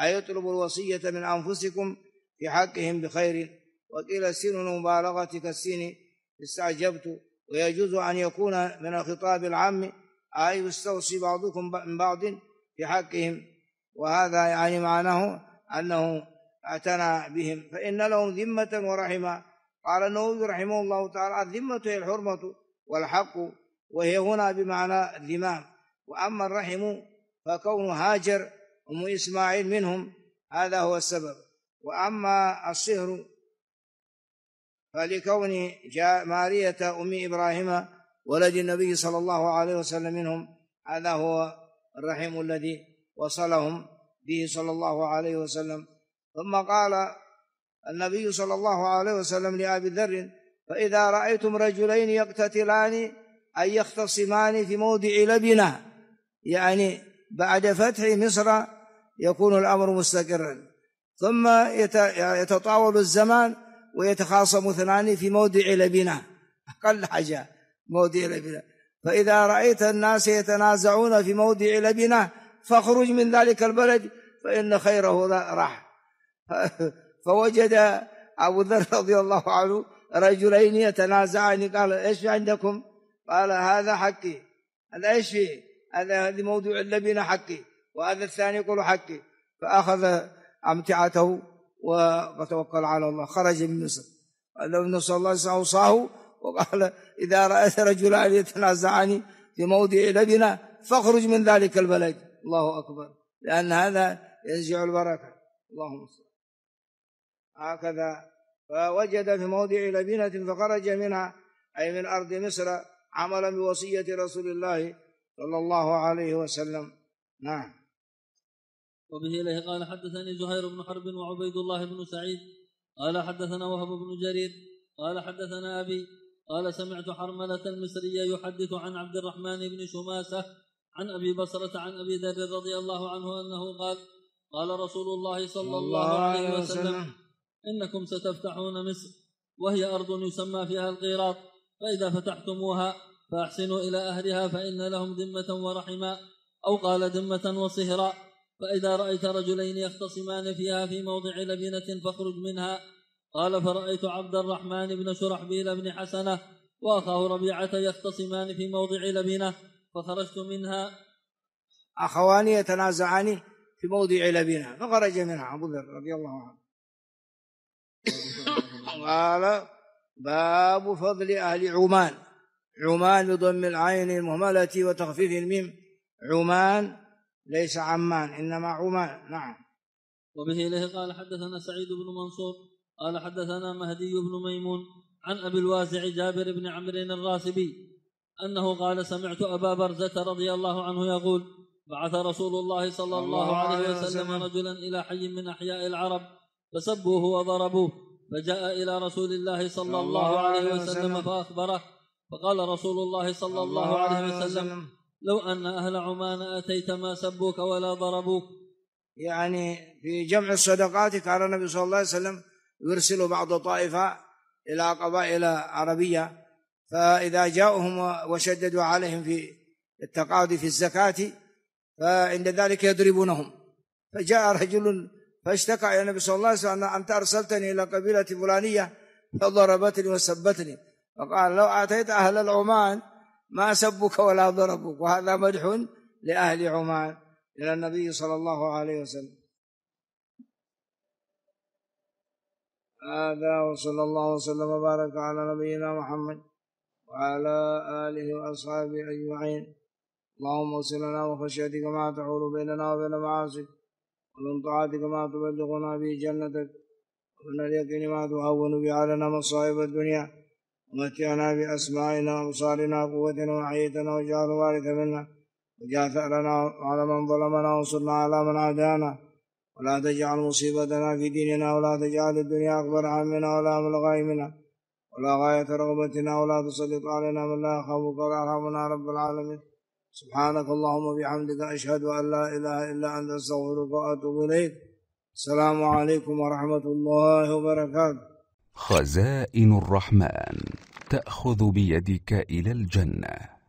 أي اطلبوا الوصية من أنفسكم في حقهم بخير. وقيل السين المبالغة كالسين استعجبت. ويجوز أن يكون من الخطاب العام أي يستوصي بعضكم من بعض في حقهم، وهذا يعني معناه أنه اعتنى بهم فإن لهم ذمة ورحمة. قال النووي رحمه الله تعالى الذمة هي الحرمة والحق، وهي هنا بمعنى الذمام. وأما الرحم فكون هاجر أم إسماعيل منهم، هذا هو السبب. وأما الصهر فلكون مارية أم إبراهيم ولد النبي صلى الله عليه وسلم منهم، هذا هو الرحم الذي وصلهم به صلى الله عليه وسلم. ثم قال النبي صلى الله عليه وسلم لأبي ذر فإذا رأيتم رجلين يقتتلان أي يختصمان في موضع لبنة، يعني بعد فتح مصر يكون الأمر مستقرا، ثم يتطاول الزمان ويتخاصم اثنان في موضع لبنة، أقل حاجة موضع لبنة. فإذا رأيت الناس يتنازعون في موضع لبنة فاخرج من ذلك البلد فإن خيره راح. فوجد أبو ذر رضي الله عنه رجلين يتنازعان، قال إيش عندكم؟ قال هذا حقي. هذا إيش فيه؟ هذا موضوع اللبنة حقي، وهذا الثاني يقول حقي. فأخذ أمتعته وتوكل على الله، خرج من مصر. النبي صلى الله عليه وسلم أوصاه وقال إذا رأيت رجلان يتنازعان في موضع لبنة فاخرج من ذلك البلد. الله أكبر، لأن هذا ينزع البركة. اللهم صل. هكذا فوجد في موضع لبنة فخرج منها أي من أرض مصر عملا بوصية رسول الله صلى الله عليه وسلم. نعم. وبه إليه قال حدثني زهير بن حرب وعبيد الله بن سعيد قال حدثنا وهب بن جرير قال حدثنا أبي قال سمعت حرملة المصرية يحدث عن عبد الرحمن بن شماسة عن أبي بصرة عن أبي ذر رضي الله عنه أنه قال قال رسول الله صلى الله عليه وسلم إنكم ستفتحون مصر وهي أرض يسمى فيها القيراط، فإذا فتحتموها فأحسنوا إلى أهلها فإن لهم ذمة ورحما، أو قال ذمة وصهرا. فإذا رأيت رجلين يختصمان فيها في موضع لبنة فاخرج منها. قال فرأيت عبد الرحمن بن شرحبيل بن حسنة وأخاه ربيعة يختصمان في موضع لبنة فخرجت منها. أخوان يتنازعان في موضع لبنة فخرج منها أبو ذر رضي الله عنه. قال باب فضل أهل عمان. عمان بضم العين المهملة وتخفيف الميم، عمان ليس عمان إنما عمان. نعم. وبه إليه قال حدثنا سعيد بن منصور قال حدثنا مهدي بن ميمون عن أبي الواسع جابر بن عمرو الراسبي أنه قال سمعت أبا برزة رضي الله عنه يقول بعث رسول الله صلى الله عليه وسلم رجلا إلى حي من أحياء العرب فسبوه وضربوه، فجاء إلى رسول الله صلى الله عليه وسلم فأخبره، فقال رسول الله صلى الله عليه وسلم لو أن أهل عمان أتيت ما سبوك ولا ضربوك. يعني في جمع الصدقات كان النبي صلى الله عليه وسلم يرسل بعض طائفة إلى قبائل عربية، فإذا جاءهم وشددوا عليهم في التقاضي في الزكاة فعند ذلك يضربونهم. فجاء رجل فاشتكى إلى النبي صلى الله عليه وسلم أنت أرسلتني إلى قبيلة فلانية فضربتني وسبتني، فقال لو أتيت أهل العمان ما سبك ولا ضربك. وهذا مدح لأهل عمان إلى النبي صلى الله عليه وسلم. هذا وصلى الله وسلم وبارك على نبينا محمد وعلى آله وأصحابه أجمعين. اللهم وصلنا وخشيتك ما تحول بيننا وبين معاصيك، ومن طاعتك ما تبلغنا به جنتك، ومن اليقين ما تهون به علينا مصائب الدنيا، ومتعنا بأسمائنا وأبصارنا وقوتنا وحيتنا واجعل وارث منا، واجعل ثأرنا على من ظلمنا وانصرنا على من عادانا، ولا تجعل مصيبتنا في ديننا، ولا تجعل الدنيا أكبر همنا ولا مبلغ علمنا ولا غاية رغبتنا، ولا تسلط علينا من لا يخافك ولا يرحمنا رب العالمين. سبحانك اللهم وبحمدك أشهد أن لا إله إلا أنت أستغفرك وأتوب إليك. السلام عليكم ورحمة الله وبركاته. خزائن الرحمن تأخذ بيدك إلى الجنة.